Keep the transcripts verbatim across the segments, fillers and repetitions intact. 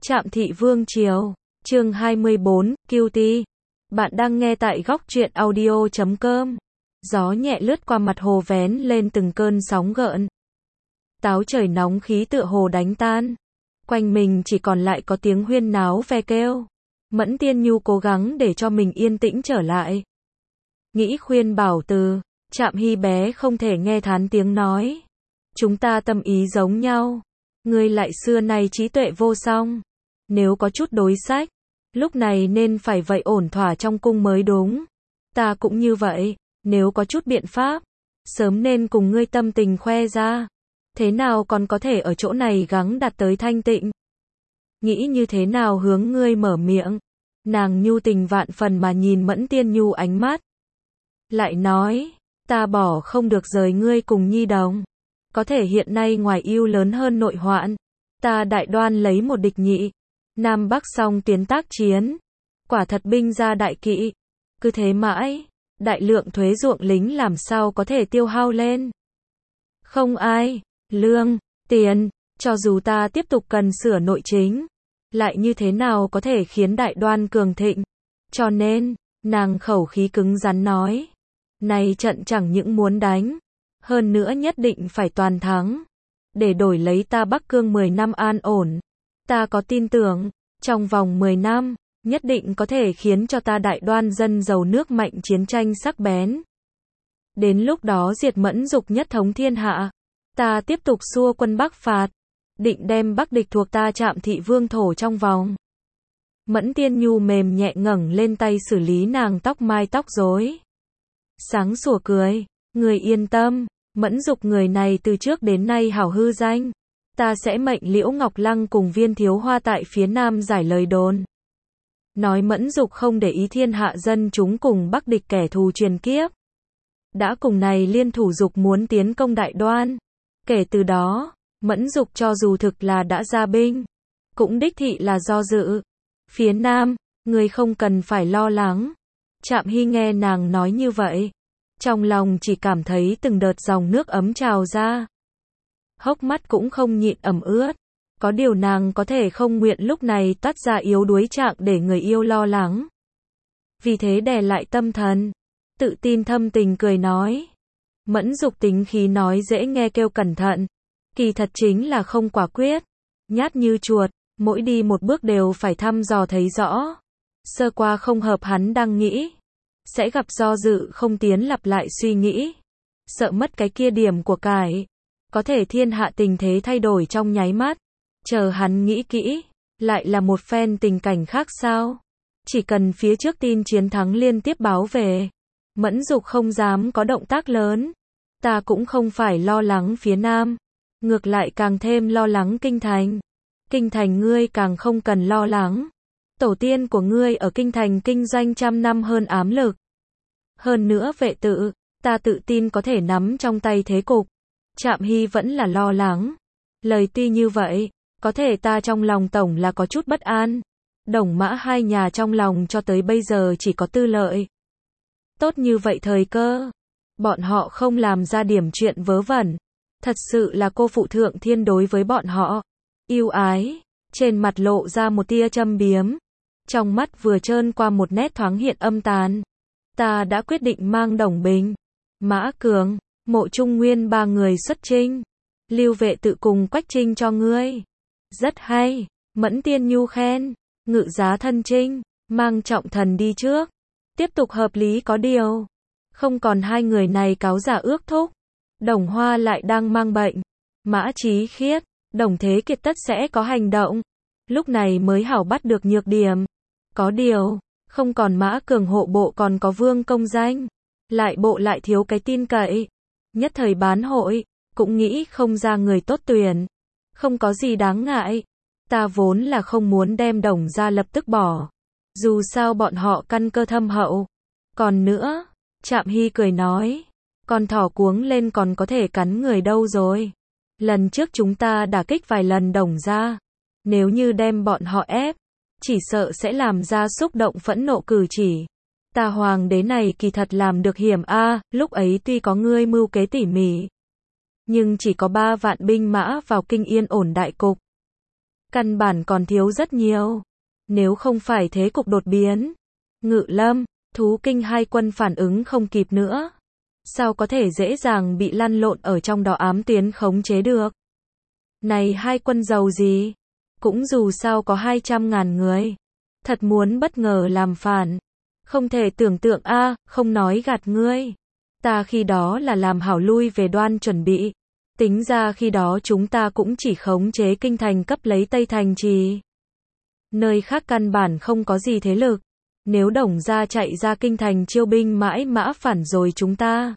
Trạm Thị Vương Triều, chương hai mươi bốn, Cutie. Bạn đang nghe tại góc truyện audio chấm com. Gió nhẹ lướt qua mặt hồ vén lên từng cơn sóng gợn. Táo trời nóng khí tựa hồ đánh tan. Quanh mình chỉ còn lại có tiếng huyên náo ve kêu. Mẫn Tiên Nhu cố gắng để cho mình yên tĩnh trở lại. Nghĩ khuyên bảo từ, Trạm Hy bé không thể nghe thán tiếng nói. Chúng ta tâm ý giống nhau. Ngươi lại xưa nay trí tuệ vô song. Nếu có chút đối sách, lúc này nên phải vậy ổn thỏa trong cung mới đúng. Ta cũng như vậy, nếu có chút biện pháp, sớm nên cùng ngươi tâm tình khoe ra. Thế nào còn có thể ở chỗ này gắng đạt tới thanh tịnh. Nghĩ như thế nào hướng ngươi mở miệng. Nàng nhu tình vạn phần mà nhìn Mẫn Tiên Nhu ánh mắt. Lại nói, ta bỏ không được rời ngươi cùng nhi đồng. Có thể hiện nay ngoài ưu lớn hơn nội hoạn. Ta đại đoan lấy một địch nhị. Nam Bắc song tiến tác chiến. Quả thật binh ra đại kỵ. Cứ thế mãi, đại lượng thuế ruộng lính làm sao có thể tiêu hao lên. Không ai, lương, tiền, cho dù ta tiếp tục cần sửa nội chính. Lại như thế nào có thể khiến đại đoan cường thịnh. Cho nên, nàng khẩu khí cứng rắn nói. Này trận chẳng những muốn đánh. Hơn nữa nhất định phải toàn thắng. Để đổi lấy ta Bắc Cương mười năm an ổn. Ta có tin tưởng, trong vòng mười năm, nhất định có thể khiến cho ta đại đoan dân giàu nước mạnh chiến tranh sắc bén. Đến lúc đó diệt Mẫn Dục nhất thống thiên hạ. Ta tiếp tục xua quân Bắc phạt. Định đem Bắc địch thuộc ta Trạm Thị Vương thổ trong vòng. Mẫn Tiên Nhu mềm nhẹ ngẩng lên tay xử lý nàng tóc mai tóc rối. Sáng sủa cười, người yên tâm. Mẫn Dục người này từ trước đến nay hảo hư danh. Ta sẽ mệnh Liễu Ngọc Lăng cùng Viên Thiếu Hoa tại phía nam giải lời đồn. Nói Mẫn Dục không để ý thiên hạ dân chúng cùng Bắc địch kẻ thù truyền kiếp. Đã cùng này liên thủ dục muốn tiến công đại đoan. Kể từ đó, Mẫn Dục cho dù thực là đã ra binh, cũng đích thị là do dự. Phía nam, người không cần phải lo lắng. Trạm Hy nghe nàng nói như vậy. Trong lòng chỉ cảm thấy từng đợt dòng nước ấm trào ra. Hốc mắt cũng không nhịn ẩm ướt. Có điều nàng có thể không nguyện lúc này toát ra yếu đuối trạng để người yêu lo lắng. Vì thế đè lại tâm thần. Tự tin thâm tình cười nói. Mẫn Dục tính khí nói dễ nghe kêu cẩn thận. Kỳ thật chính là không quả quyết. Nhát như chuột, mỗi đi một bước đều phải thăm dò thấy rõ. Sơ qua không hợp hắn đang nghĩ. Sẽ gặp do dự không tiến lặp lại suy nghĩ. Sợ mất cái kia điểm của cải. Có thể thiên hạ tình thế thay đổi trong nháy mắt. Chờ hắn nghĩ kỹ. Lại là một phen tình cảnh khác sao. Chỉ cần phía trước tin chiến thắng liên tiếp báo về. Mẫn Dục không dám có động tác lớn. Ta cũng không phải lo lắng phía nam. Ngược lại càng thêm lo lắng kinh thành. Kinh thành ngươi càng không cần lo lắng. Tổ tiên của ngươi ở kinh thành kinh doanh trăm năm hơn ám lực. Hơn nữa vệ tự, ta tự tin có thể nắm trong tay thế cục. Trạm Hy vẫn là lo lắng. Lời tuy như vậy, có thể ta trong lòng tổng là có chút bất an. Đồng Mã hai nhà trong lòng cho tới bây giờ chỉ có tư lợi. Tốt như vậy thời cơ. Bọn họ không làm ra điểm chuyện vớ vẩn. Thật sự là cô phụ thượng thiên đối với bọn họ. Yêu ái, trên mặt lộ ra một tia châm biếm. Trong mắt vừa trơn qua một nét thoáng hiện âm tàn. Ta đã quyết định mang Đồng Bình, Mã Cường, Mộ Trung Nguyên ba người xuất chinh. Lưu Vệ tự cùng Quách Trinh cho ngươi. Rất hay, Mẫn Tiên Nhu khen. Ngự giá thân trinh, mang Trọng Thần đi trước. Tiếp tục hợp lý có điều. Không còn hai người này cáo giả ước thúc. Đồng Hoa lại đang mang bệnh. Mã Chí Khiết, Đồng Thế Kiệt tất sẽ có hành động. Lúc này mới hảo bắt được nhược điểm. Có điều, không còn Mã Cường hộ bộ còn có Vương công danh. Lại bộ lại thiếu cái tin cậy. Nhất thời bán hội, cũng nghĩ không ra người tốt tuyển. Không có gì đáng ngại. Ta vốn là không muốn đem Đồng ra lập tức bỏ. Dù sao bọn họ căn cơ thâm hậu. Còn nữa, Trạm Hy cười nói. Con thỏ cuống lên còn có thể cắn người đâu rồi. Lần trước chúng ta đả kích vài lần Đồng ra. Nếu như đem bọn họ ép, chỉ sợ sẽ làm ra xúc động phẫn nộ cử chỉ. Ta hoàng đế này kỳ thật làm được hiểm a, lúc ấy tuy có ngươi mưu kế tỉ mỉ. Nhưng chỉ có ba vạn binh mã vào kinh yên ổn đại cục. căn bản còn thiếu rất nhiều. Nếu không phải thế cục đột biến, Ngự Lâm, Thú Kinh hai quân phản ứng không kịp nữa. Sao có thể dễ dàng bị lăn lộn ở trong đó ám tuyến khống chế được? Này hai quân giàu gì? Cũng dù sao có hai trăm ngàn người. Thật muốn bất ngờ làm phản. Không thể tưởng tượng a, không nói gạt ngươi. Ta khi đó là làm hảo lui về Đoan chuẩn bị. Tính ra khi đó chúng ta cũng chỉ khống chế kinh thành cấp lấy Tây Thành Trì. Nơi khác căn bản không có gì thế lực. Nếu Đồng gia chạy ra kinh thành chiêu binh mãi mã phản rồi chúng ta.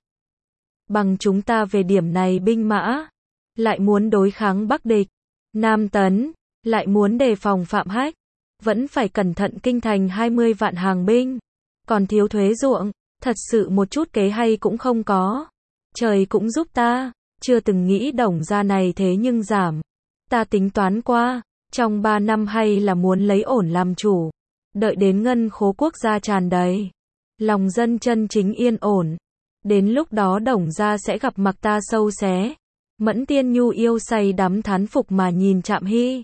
Bằng chúng ta về điểm này binh mã. Lại muốn đối kháng Bắc địch. Nam Tấn. Lại muốn đề phòng Phạm Hách. Vẫn phải cẩn thận kinh thành hai mươi vạn hàng binh. Còn thiếu thuế ruộng. Thật sự một chút kế hay cũng không có. Trời cũng giúp ta. Chưa từng nghĩ Đồng gia này thế nhưng giảm. Ta tính toán qua. Trong ba năm hay là muốn lấy ổn làm chủ. Đợi đến ngân khố quốc gia tràn đầy. Lòng dân chân chính yên ổn. Đến lúc đó Đồng gia sẽ gặp mặt ta sâu xé. Mẫn Tiên Nhu yêu say đắm thán phục mà nhìn Trạm Hy.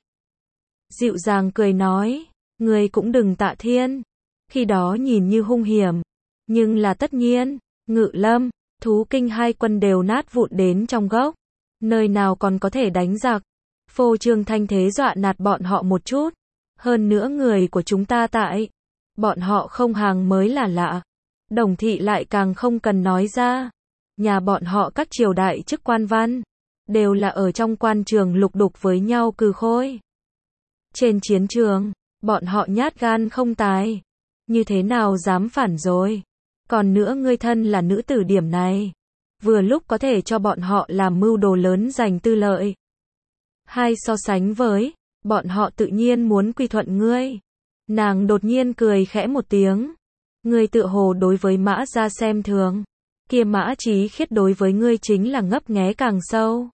Dịu dàng cười nói. Người cũng đừng tạ thiên. Khi đó nhìn như hung hiểm. Nhưng là tất nhiên. Ngự Lâm, Thú Kinh hai quân đều nát vụn đến trong gốc. Nơi nào còn có thể đánh giặc. Phô trương thanh thế dọa nạt bọn họ một chút. Hơn nữa người của chúng ta tại. Bọn họ không hàng mới là lạ. Đồng thị lại càng không cần nói ra. Nhà bọn họ các triều đại chức quan văn. Đều là ở trong quan trường lục đục với nhau cừ khôi. Trên chiến trường, bọn họ nhát gan không tài. Như thế nào dám phản rồi. Còn nữa ngươi thân là nữ tử điểm này. Vừa lúc có thể cho bọn họ làm mưu đồ lớn giành tư lợi. Hai so sánh với, bọn họ tự nhiên muốn quy thuận ngươi. Nàng đột nhiên cười khẽ một tiếng. Ngươi tự hồ đối với Mã gia xem thường. Kia Mã Chí Khiết đối với ngươi chính là ngấp nghé càng sâu.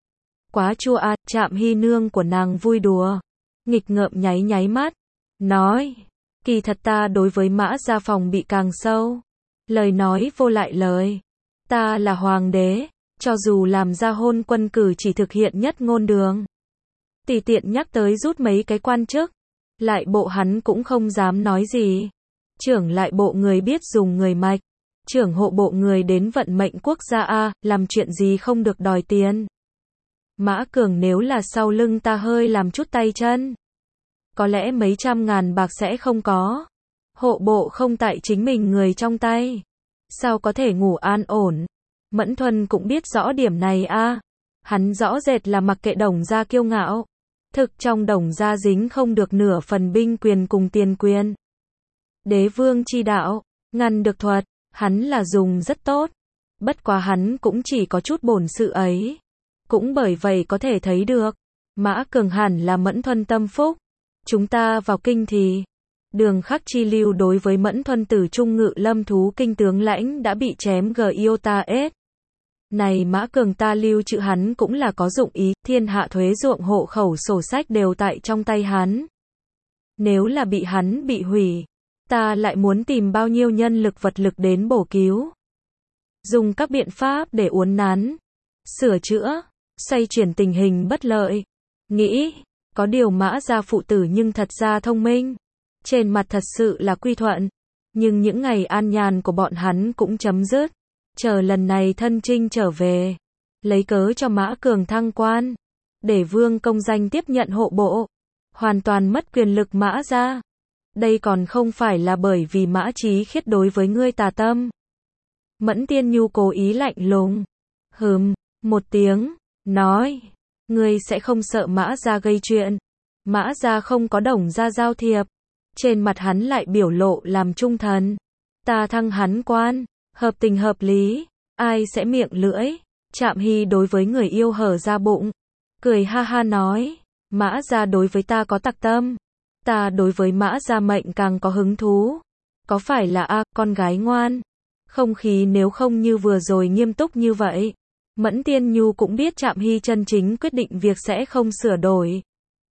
Quá chua a, Trạm Hy nương của nàng vui đùa. Nghịch ngợm nháy nháy mắt. Nói, kỳ thật ta đối với Mã gia phòng bị càng sâu. Lời nói vô lại lời. Ta là hoàng đế, cho dù làm ra hôn quân cử chỉ thực hiện nhất ngôn đường. Tùy tiện nhắc tới rút mấy cái quan chức. Lại bộ hắn cũng không dám nói gì. Trưởng lại bộ người biết dùng người mạch. Trưởng hộ bộ người đến vận mệnh quốc gia a, làm chuyện gì không được đòi tiền. Mã Cường nếu là sau lưng ta hơi làm chút tay chân. Có lẽ mấy trăm ngàn bạc sẽ không có. Hộ bộ không tại chính mình người trong tay. Sao có thể ngủ an ổn. Mẫn Thuần cũng biết rõ điểm này a. Hắn rõ rệt là mặc kệ Đồng gia kiêu ngạo. Thực trong Đồng gia dính không được nửa phần binh quyền cùng tiền quyền. Đế vương chi đạo, ngăn được thuật, hắn là dùng rất tốt. Bất quá hắn cũng chỉ có chút bổn sự ấy. Cũng bởi vậy có thể thấy được. Mã Cường hẳn là Mẫn Thuần tâm phúc. Chúng ta vào kinh thì. Đường Khắc Chi lưu đối với Mẫn Thuần tử trung Ngự Lâm Thú Kinh tướng lãnh đã bị chém gờ yêu ta ết. Này Mã Cường ta lưu chữ hắn cũng là có dụng ý, thiên hạ thuế ruộng hộ khẩu sổ sách đều tại trong tay hắn. Nếu là bị hắn bị hủy, ta lại muốn tìm bao nhiêu nhân lực vật lực đến bổ cứu. Dùng các biện pháp để uốn nắn, sửa chữa, xoay chuyển tình hình bất lợi. Nghĩ, có điều Mã gia phụ tử nhưng thật ra thông minh. Trên mặt thật sự là quy thuận. Nhưng những ngày an nhàn của bọn hắn cũng chấm dứt. Chờ lần này thân trinh trở về. Lấy cớ cho Mã Cường thăng quan. Để vương công danh tiếp nhận hộ bộ. Hoàn toàn mất quyền lực Mã gia. Đây còn không phải là bởi vì Mã Chí Khiết đối với ngươi tà tâm. Mẫn Tiên Nhu cố ý lạnh lùng. Hừm, một tiếng, nói. Ngươi sẽ không sợ Mã gia gây chuyện. Mã gia không có Đồng gia giao thiệp. Trên mặt hắn lại biểu lộ làm trung thần. Ta thăng hắn quan. Hợp tình hợp lý. Ai sẽ miệng lưỡi. Trạm Hy đối với người yêu hở ra bụng. Cười ha ha nói. Mã gia đối với ta có tặc tâm. Ta đối với Mã gia mệnh càng có hứng thú. Có phải là a, con gái ngoan. Không khí nếu không như vừa rồi nghiêm túc như vậy. Mẫn Tiên Nhu cũng biết Trạm Hy chân chính quyết định việc sẽ không sửa đổi.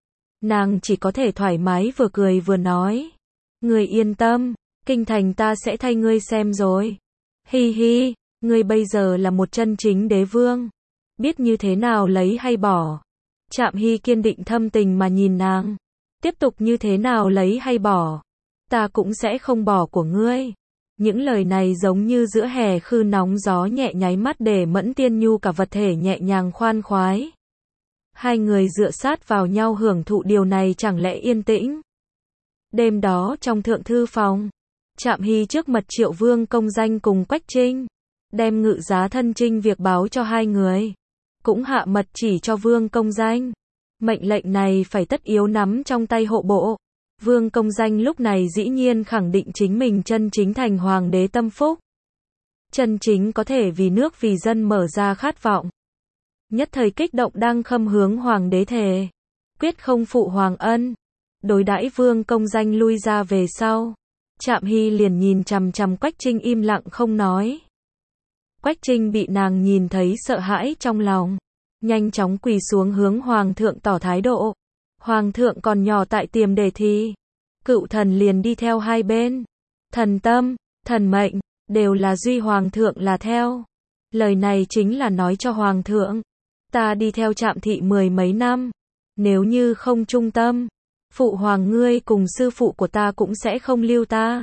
Nàng chỉ có thể thoải mái vừa cười vừa nói. Ngươi yên tâm, kinh thành ta sẽ thay ngươi xem rồi. Hi hi, ngươi bây giờ là một chân chính đế vương. Biết như thế nào lấy hay bỏ. Trạm Hy kiên định thâm tình mà nhìn nàng. Tiếp tục như thế nào lấy hay bỏ? Ta cũng sẽ không bỏ của ngươi. Những lời này giống như giữa hè khư nóng gió nhẹ nháy mắt để Mẫn Tiên Nhu cả vật thể nhẹ nhàng khoan khoái. Hai người dựa sát vào nhau hưởng thụ điều này chẳng lẽ yên tĩnh. Đêm đó trong thượng thư phòng, Trạm Hy trước mặt Triệu Vương Công Danh cùng Quách Trinh, đem ngự giá thân trinh việc báo cho hai người. Cũng hạ mật chỉ cho Vương Công Danh. Mệnh lệnh này phải tất yếu nắm trong tay hộ bộ. Vương Công Danh lúc này dĩ nhiên khẳng định chính mình chân chính thành hoàng đế tâm phúc. Chân chính có thể vì nước vì dân mở ra khát vọng. Nhất thời kích động đang khâm hướng hoàng đế thề. Quyết không phụ hoàng ân. Đối đãi Vương Công Danh lui ra về sau. Trạm Hy liền nhìn chằm chằm Quách Trinh im lặng không nói. Quách Trinh bị nàng nhìn thấy sợ hãi trong lòng. Nhanh chóng quỳ xuống hướng hoàng thượng tỏ thái độ. Hoàng thượng còn nhỏ tại tiềm đề thì. Cựu thần liền đi theo hai bên. Thần tâm, thần mệnh, đều là duy hoàng thượng là theo. Lời này chính là nói cho hoàng thượng. Ta đi theo Trạm thị mười mấy năm. Nếu như không trung tâm, phụ hoàng ngươi cùng sư phụ của ta cũng sẽ không lưu ta.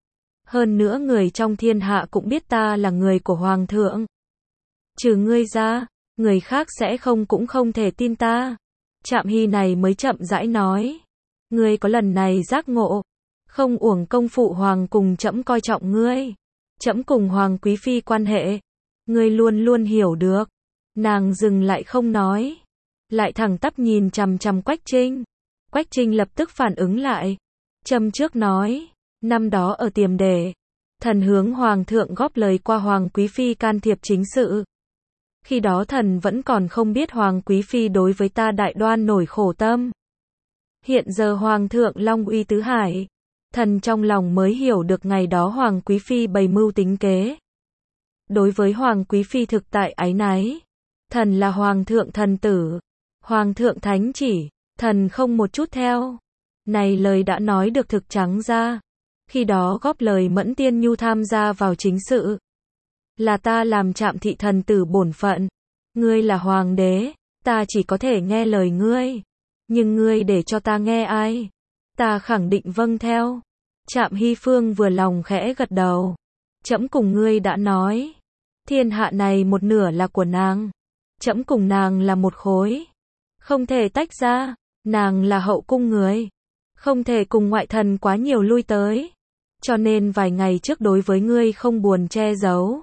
Hơn nữa người trong thiên hạ cũng biết ta là người của hoàng thượng. Trừ ngươi ra, người khác sẽ không cũng không thể tin ta. Trạm Hy này mới chậm rãi nói. Ngươi có lần này giác ngộ. Không uổng công phụ hoàng cùng trẫm coi trọng ngươi. Trẫm cùng hoàng quý phi quan hệ. Ngươi luôn luôn hiểu được. Nàng dừng lại không nói. Lại thẳng tắp nhìn chằm chằm Quách Trinh. Quách Trinh lập tức phản ứng lại. Châm trước nói. Năm đó ở tiềm đề. Thần hướng hoàng thượng góp lời qua hoàng quý phi can thiệp chính sự. Khi đó thần vẫn còn không biết hoàng quý phi đối với ta đại đoan nổi khổ tâm. Hiện giờ hoàng thượng long uy tứ hải. Thần trong lòng mới hiểu được ngày đó hoàng quý phi bày mưu tính kế. Đối với hoàng quý phi thực tại ái náy. Thần là hoàng thượng thần tử. Hoàng thượng thánh chỉ. Thần không một chút theo. Này lời đã nói được thực trắng ra. Khi đó góp lời Mẫn Tiên Nhu tham gia vào chính sự. Là ta làm Trạm thị thần tử bổn phận. Ngươi là hoàng đế. Ta chỉ có thể nghe lời ngươi. Nhưng ngươi để cho ta nghe ai? Ta khẳng định vâng theo. Trạm Hy Phương vừa lòng khẽ gật đầu. Trẫm cùng ngươi đã nói. Thiên hạ này một nửa là của nàng. Trẫm cùng nàng là một khối. Không thể tách ra. Nàng là hậu cung người. Không thể cùng ngoại thần quá nhiều lui tới. Cho nên vài ngày trước đối với ngươi không buồn che giấu.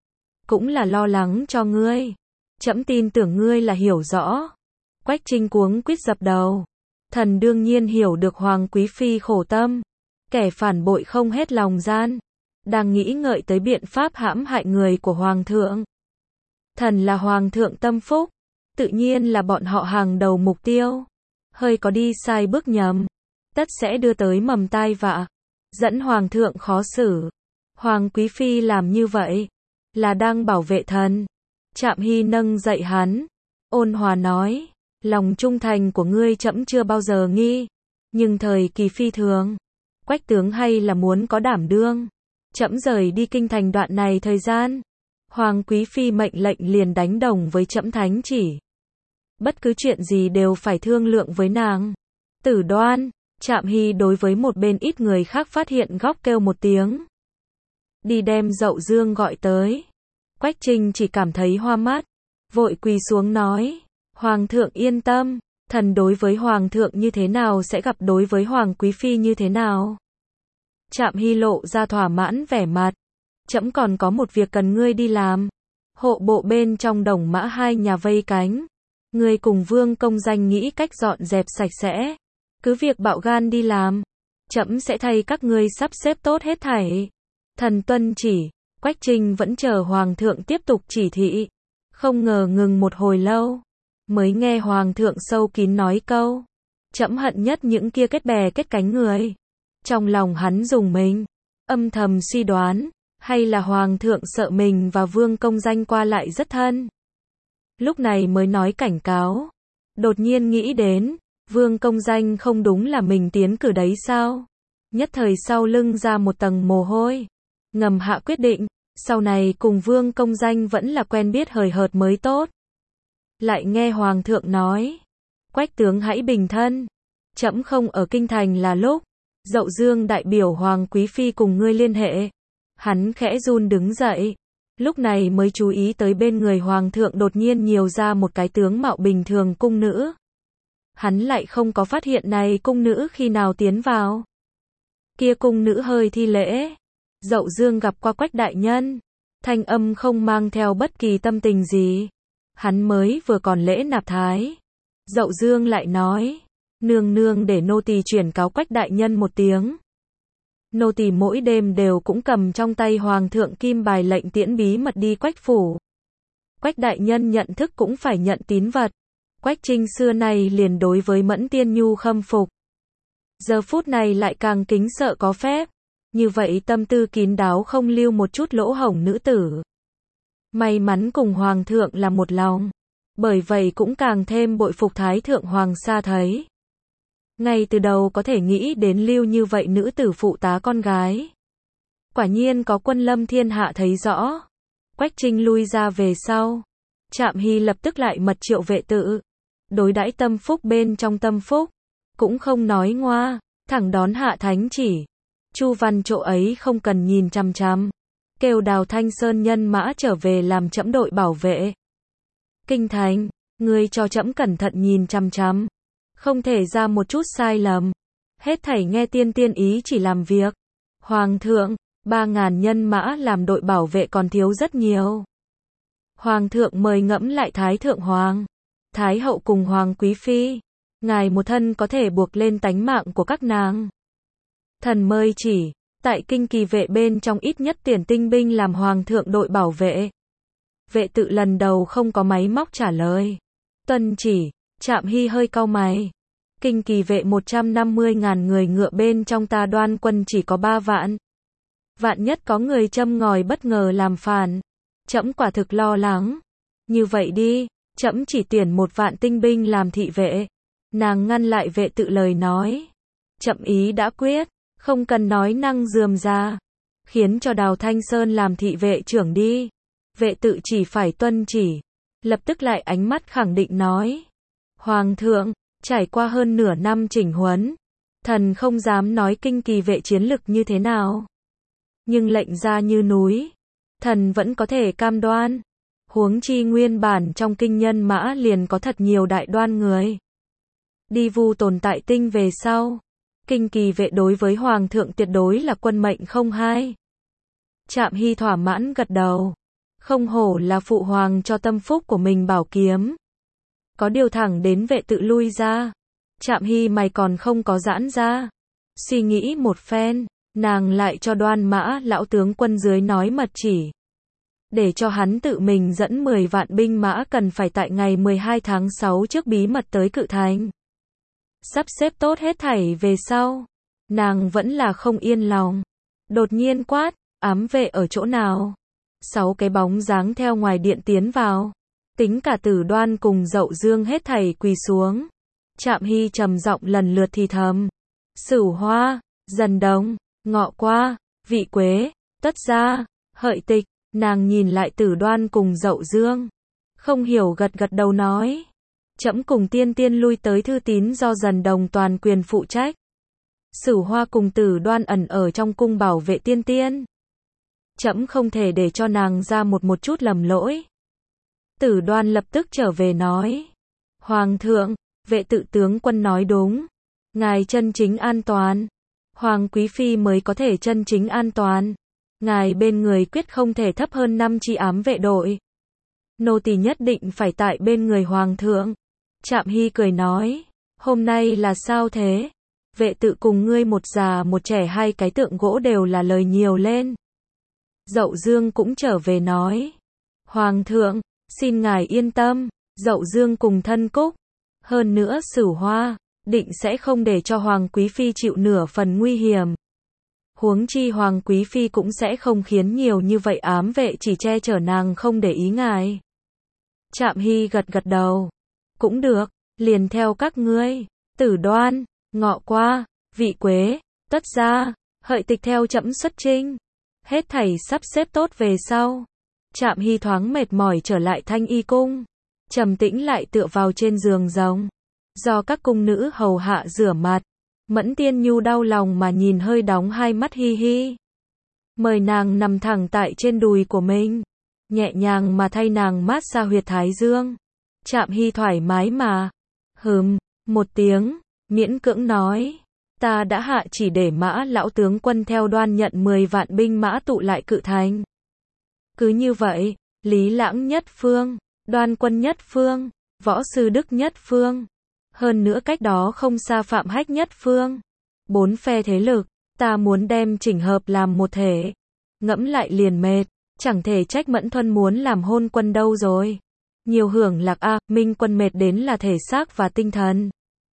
Cũng là lo lắng cho ngươi. Trẫm tin tưởng ngươi là hiểu rõ. Quách Trinh cuống quýt dập đầu. Thần đương nhiên hiểu được hoàng quý phi khổ tâm. Kẻ phản bội không hết lòng gian. Đang nghĩ ngợi tới biện pháp hãm hại người của hoàng thượng. Thần là hoàng thượng tâm phúc. Tự nhiên là bọn họ hàng đầu mục tiêu. Hơi có đi sai bước nhầm. Tất sẽ đưa tới mầm tai vạ. Dẫn hoàng thượng khó xử. Hoàng quý phi làm như vậy. Là đang bảo vệ thần. Trạm Hy nâng dậy hắn. Ôn hòa nói. Lòng trung thành của ngươi trẫm chưa bao giờ nghi. Nhưng thời kỳ phi thường. Quách tướng hay là muốn có đảm đương. Trẫm rời đi kinh thành đoạn này thời gian. Hoàng quý phi mệnh lệnh liền đánh đồng với trẫm thánh chỉ. Bất cứ chuyện gì đều phải thương lượng với nàng. Tử Đoan. Trạm Hy đối với một bên ít người khác phát hiện góc kêu một tiếng. Đi đem Dậu Dương gọi tới. Quách Trinh chỉ cảm thấy hoa mắt. Vội quỳ xuống nói. Hoàng thượng yên tâm. Thần đối với hoàng thượng như thế nào sẽ gặp đối với hoàng quý phi như thế nào. Trạm Hy lộ ra thỏa mãn vẻ mặt. Trẫm còn có một việc cần ngươi đi làm. Hộ bộ bên trong Đồng Mã hai nhà vây cánh. Ngươi cùng Vương Công Danh nghĩ cách dọn dẹp sạch sẽ. Cứ việc bạo gan đi làm. Trẫm sẽ thay các ngươi sắp xếp tốt hết thảy. Thần tuân chỉ. Quách Trinh vẫn chờ hoàng thượng tiếp tục chỉ thị. Không ngờ ngừng một hồi lâu. Mới nghe hoàng thượng sâu kín nói câu. Trẫm hận nhất những kia kết bè kết cánh người. Trong lòng hắn rùng mình. Âm thầm suy đoán. Hay là hoàng thượng sợ mình và Vương Công Danh qua lại rất thân. Lúc này mới nói cảnh cáo. Đột nhiên nghĩ đến. Vương Công Danh không đúng là mình tiến cử đấy sao? Nhất thời sau lưng ra một tầng mồ hôi. Ngầm hạ quyết định. Sau này cùng Vương Công Danh vẫn là quen biết hời hợt mới tốt. Lại nghe hoàng thượng nói. Quách tướng hãy bình thân. Trẫm không ở kinh thành là lúc. Dậu Dương đại biểu Hoàng Quý Phi cùng ngươi liên hệ. Hắn khẽ run đứng dậy. Lúc này mới chú ý tới bên người Hoàng thượng đột nhiên nhiều ra một cái tướng mạo bình thường cung nữ. Hắn lại không có phát hiện này cung nữ khi nào tiến vào. Kia cung nữ hơi thi lễ. Dậu Dương gặp qua Quách đại nhân. Thanh âm không mang theo bất kỳ tâm tình gì. Hắn mới vừa còn lễ nạp thái. Dậu Dương lại nói. Nương nương để nô tỳ chuyển cáo Quách đại nhân một tiếng. Nô tỳ mỗi đêm đều cũng cầm trong tay Hoàng thượng kim bài lệnh tiễn bí mật đi Quách phủ. Quách đại nhân nhận thức cũng phải nhận tín vật. Quách Trinh xưa nay liền đối với Mẫn Tiên Nhu khâm phục. Giờ phút này lại càng kính sợ có phép. Như vậy tâm tư kín đáo không lưu một chút lỗ hổng nữ tử. May mắn cùng Hoàng thượng là một lòng. Bởi vậy cũng càng thêm bội phục Thái thượng Hoàng sa thấy. Ngay từ đầu có thể nghĩ đến lưu như vậy nữ tử phụ tá con gái. Quả nhiên có quân lâm thiên hạ thấy rõ. Quách Trinh lui ra về sau. Trạm Hy lập tức lại mật triệu vệ tự. Đối đãi tâm phúc bên trong tâm phúc. Cũng không nói ngoa, thẳng đón hạ thánh chỉ. Chu Văn chỗ ấy không cần nhìn chăm chăm. Kêu Đào Thanh Sơn nhân mã trở về làm trẫm đội bảo vệ. Kinh thành, ngươi cho trẫm cẩn thận nhìn chăm chăm. Không thể ra một chút sai lầm. Hết thảy nghe tiên tiên ý chỉ làm việc. Hoàng thượng, ba ngàn nhân mã làm đội bảo vệ còn thiếu rất nhiều. Hoàng thượng mời ngẫm lại Thái thượng Hoàng. Thái hậu cùng Hoàng Quý Phi. Ngài một thân có thể buộc lên tánh mạng của các nàng. Thần mời chỉ, tại kinh kỳ vệ bên trong ít nhất tiền tinh binh làm Hoàng thượng đội bảo vệ. Vệ tự lần đầu không có máy móc trả lời. Tuân chỉ. Trạm Hy hơi cau mày. Kinh kỳ vệ một trăm năm mươi ngàn người ngựa bên trong ta Đoan quân chỉ có ba vạn. Vạn nhất có người châm ngòi bất ngờ làm phản. Trẫm quả thực lo lắng. Như vậy đi, trẫm chỉ tuyển một vạn tinh binh làm thị vệ. Nàng ngăn lại vệ tự lời nói. Trẫm ý đã quyết, không cần nói năng rườm rà. Khiến cho Đào Thanh Sơn làm thị vệ trưởng đi. Vệ tự chỉ phải tuân chỉ. Lập tức lại ánh mắt khẳng định nói. Hoàng thượng, trải qua hơn nửa năm chỉnh huấn, thần không dám nói kinh kỳ vệ chiến lực như thế nào. Nhưng lệnh ra như núi, thần vẫn có thể cam đoan. Huống chi nguyên bản trong kinh nhân mã liền có thật nhiều đại đoan người. Đi vu tồn tại tinh về sau, kinh kỳ vệ đối với Hoàng thượng tuyệt đối là quân mệnh không hai. Trạm Hy thỏa mãn gật đầu. Không hổ là phụ hoàng cho tâm phúc của mình bảo kiếm. Có điều thẳng đến vệ tự lui ra. Trạm Hy mày còn không có giãn ra. Suy nghĩ một phen, nàng lại cho Đoan Mã lão tướng quân dưới nói mật chỉ. Để cho hắn tự mình dẫn mười vạn binh mã cần phải tại ngày mười hai tháng sáu trước bí mật tới Cự Thành. Sắp xếp tốt hết thảy về sau. Nàng vẫn là không yên lòng. Đột nhiên quát, ám vệ ở chỗ nào? Sáu cái bóng dáng theo ngoài điện tiến vào. Tính cả Tử Đoan cùng Dậu Dương hết thảy quỳ xuống. Trạm Hy trầm giọng lần lượt thì thầm. Sửu Hoa, Dần Đồng, Ngọ Qua, Vị Quế, Tất Gia, Hợi Tịch. Nàng nhìn lại Tử Đoan cùng Dậu Dương. Không hiểu gật gật đầu nói. Trẫm cùng tiên tiên lui tới thư tín do Dần Đồng toàn quyền phụ trách. Sửu Hoa cùng Tử Đoan ẩn ở trong cung bảo vệ tiên tiên. Trẫm không thể để cho nàng ra một một chút lầm lỗi. Tử Đoan lập tức trở về nói. Hoàng thượng, vệ tự tướng quân nói đúng. Ngài chân chính an toàn. Hoàng Quý Phi mới có thể chân chính an toàn. Ngài bên người quyết không thể thấp hơn năm chi ám vệ đội. Nô tỳ nhất định phải tại bên người Hoàng thượng. Trạm Hy cười nói. Hôm nay là sao thế? Vệ tự cùng ngươi một già một trẻ hai cái tượng gỗ đều là lời nhiều lên. Dậu Dương cũng trở về nói. Hoàng thượng, xin ngài yên tâm. Dậu Dương cùng thân cúc. Hơn nữa Sửu Hoa, định sẽ không để cho Hoàng Quý Phi chịu nửa phần nguy hiểm. Huống chi Hoàng Quý Phi cũng sẽ không khiến nhiều như vậy ám vệ chỉ che chở nàng không để ý ngài. Trạm Hy gật gật đầu. Cũng được, liền theo các ngươi. Tử Đoan, Ngọ Qua, Vị Quế, Tất Gia, Hợi Tịch theo trẫm xuất chinh. Hết thảy sắp xếp tốt về sau. Trạm Hy thoáng mệt mỏi trở lại Thanh Y cung. Trầm tĩnh lại tựa vào trên giường rồng. do các cung nữ hầu hạ rửa mặt. Mẫn Tiên Nhu đau lòng mà nhìn hơi đóng hai mắt hi hi. Mời nàng nằm thẳng tại trên đùi của mình, nhẹ nhàng mà thay nàng mát xa huyệt thái dương. Trạm Hy thoải mái mà. Hừm, một tiếng, miễn cưỡng nói. Ta đã hạ chỉ để Mã lão tướng quân theo Đoan nhận mười vạn binh mã tụ lại Cự Thành. Cứ như vậy, Lý Lãng nhất phương, Đoan quân nhất phương, Võ Sư Đức nhất phương. Hơn nữa cách đó không xa Phạm Hách nhất phương. Bốn phe thế lực, ta muốn đem chỉnh hợp làm một thể. Ngẫm lại liền mệt, chẳng thể trách Mẫn Thuân muốn làm hôn quân đâu rồi. Nhiều hưởng lạc a, Minh quân mệt đến là thể xác và tinh thần.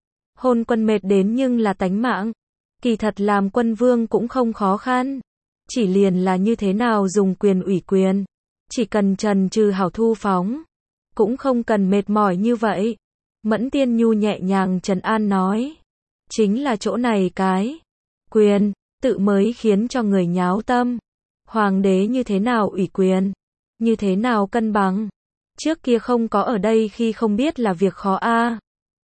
Hôn quân mệt đến nhưng là tánh mạng. Kỳ thật làm quân vương cũng không khó khăn. Chỉ liền là như thế nào dùng quyền ủy quyền. Chỉ cần trần trừ hảo thu phóng. Cũng không cần mệt mỏi như vậy. Mẫn Tiên Nhu nhẹ nhàng trấn an nói. Chính là chỗ này cái. Quyền, tự mới khiến cho người nháo tâm. Hoàng đế như thế nào ủy quyền. Như thế nào cân bằng. Trước kia không có ở đây khi không biết là việc khó a.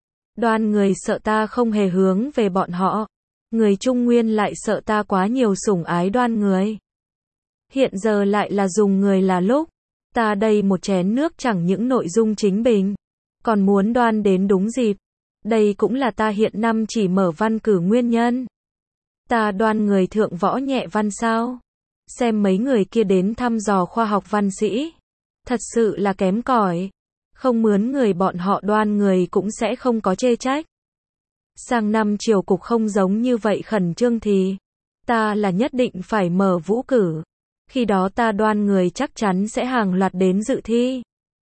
Đoan người sợ ta không hề hướng về bọn họ. Người Trung Nguyên lại sợ ta quá nhiều sủng ái Đoan người. Hiện giờ lại là dùng người là lúc. Ta đây một chén nước chẳng những nội dung chính bình. Còn muốn Đoan đến đúng dịp. Đây cũng là ta hiện năm chỉ mở văn cử nguyên nhân. Ta Đoan người thượng võ nhẹ văn sao. Xem mấy người kia đến thăm dò khoa học văn sĩ. Thật sự là kém cỏi. Không mướn người bọn họ Đoan người cũng sẽ không có chê trách. Sang năm triều cục không giống như vậy khẩn trương thì. Ta là nhất định phải mở vũ cử. Khi đó ta Đoan người chắc chắn sẽ hàng loạt đến dự thi.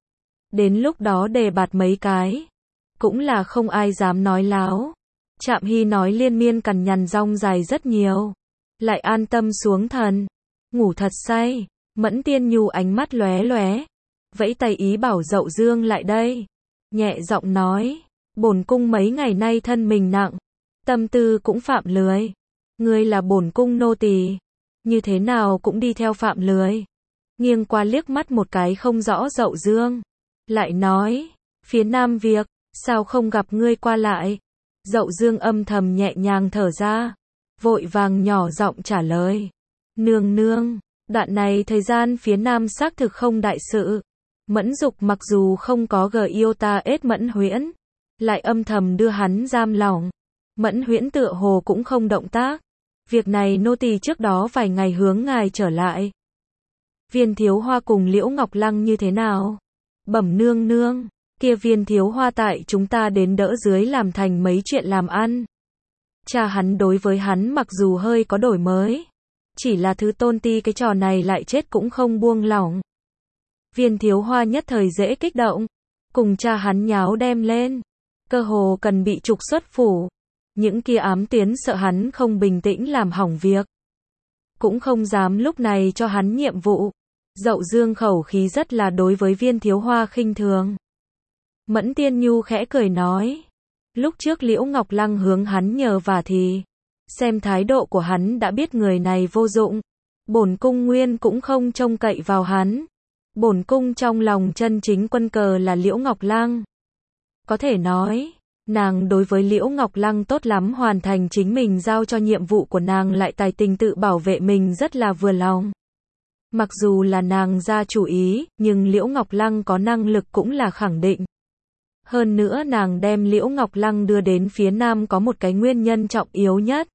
Đến lúc đó đề bạt mấy cái. Cũng là không ai dám nói láo. Trạm Hy nói liên miên cằn nhằn rong dài rất nhiều. Lại an tâm xuống thần. Ngủ thật say. Mẫn Tiên Nhu ánh mắt lóe lóe. Vẫy tay ý bảo Dậu Dương lại đây. Nhẹ giọng nói. Bổn cung mấy ngày nay thân mình nặng. Tâm tư cũng phạm lười. Ngươi là bổn cung nô tỳ. Như thế nào cũng đi theo phạm lười. Nghiêng qua liếc mắt một cái không rõ Dậu Dương. Lại nói. Phía nam việc. Sao không gặp ngươi qua lại. Dậu Dương âm thầm nhẹ nhàng thở ra. Vội vàng nhỏ giọng trả lời. Nương nương. Đoạn này thời gian phía nam xác thực không đại sự. Mẫn Dục mặc dù không có gờ yêu ta ết Mẫn Huyễn. Lại âm thầm đưa hắn giam lỏng. Mẫn Huyễn tựa hồ cũng không động tác. Việc này nô tỳ trước đó vài ngày hướng ngài trở lại. Viên Thiếu Hoa cùng Liễu Ngọc Lăng như thế nào? Bẩm nương nương. Kia Viên Thiếu Hoa tại chúng ta đến đỡ dưới làm thành mấy chuyện làm ăn. Cha hắn đối với hắn mặc dù hơi có đổi mới. Chỉ là thứ tôn ti cái trò này lại chết cũng không buông lỏng. Viên Thiếu Hoa nhất thời dễ kích động. Cùng cha hắn nháo đem lên. Cơ hồ cần bị trục xuất phủ. Những kia ám tiến sợ hắn không bình tĩnh làm hỏng việc. Cũng không dám lúc này cho hắn nhiệm vụ. Dậu Dương khẩu khí rất là đối với Viên Thiếu Hoa khinh thường. Mẫn Tiên Nhu khẽ cười nói. Lúc trước Liễu Ngọc Lăng hướng hắn nhờ vả thì. Xem thái độ của hắn đã biết người này vô dụng. Bổn cung nguyên cũng không trông cậy vào hắn. Bổn cung trong lòng chân chính quân cờ là Liễu Ngọc Lăng. Có thể nói, nàng đối với Liễu Ngọc Lăng tốt lắm, hoàn thành chính mình giao cho nhiệm vụ của nàng lại tài tình tự bảo vệ mình rất là vừa lòng. Mặc dù là nàng ra chủ ý, nhưng Liễu Ngọc Lăng có năng lực cũng là khẳng định. Hơn nữa nàng đem Liễu Ngọc Lăng đưa đến phía nam có một cái nguyên nhân trọng yếu nhất.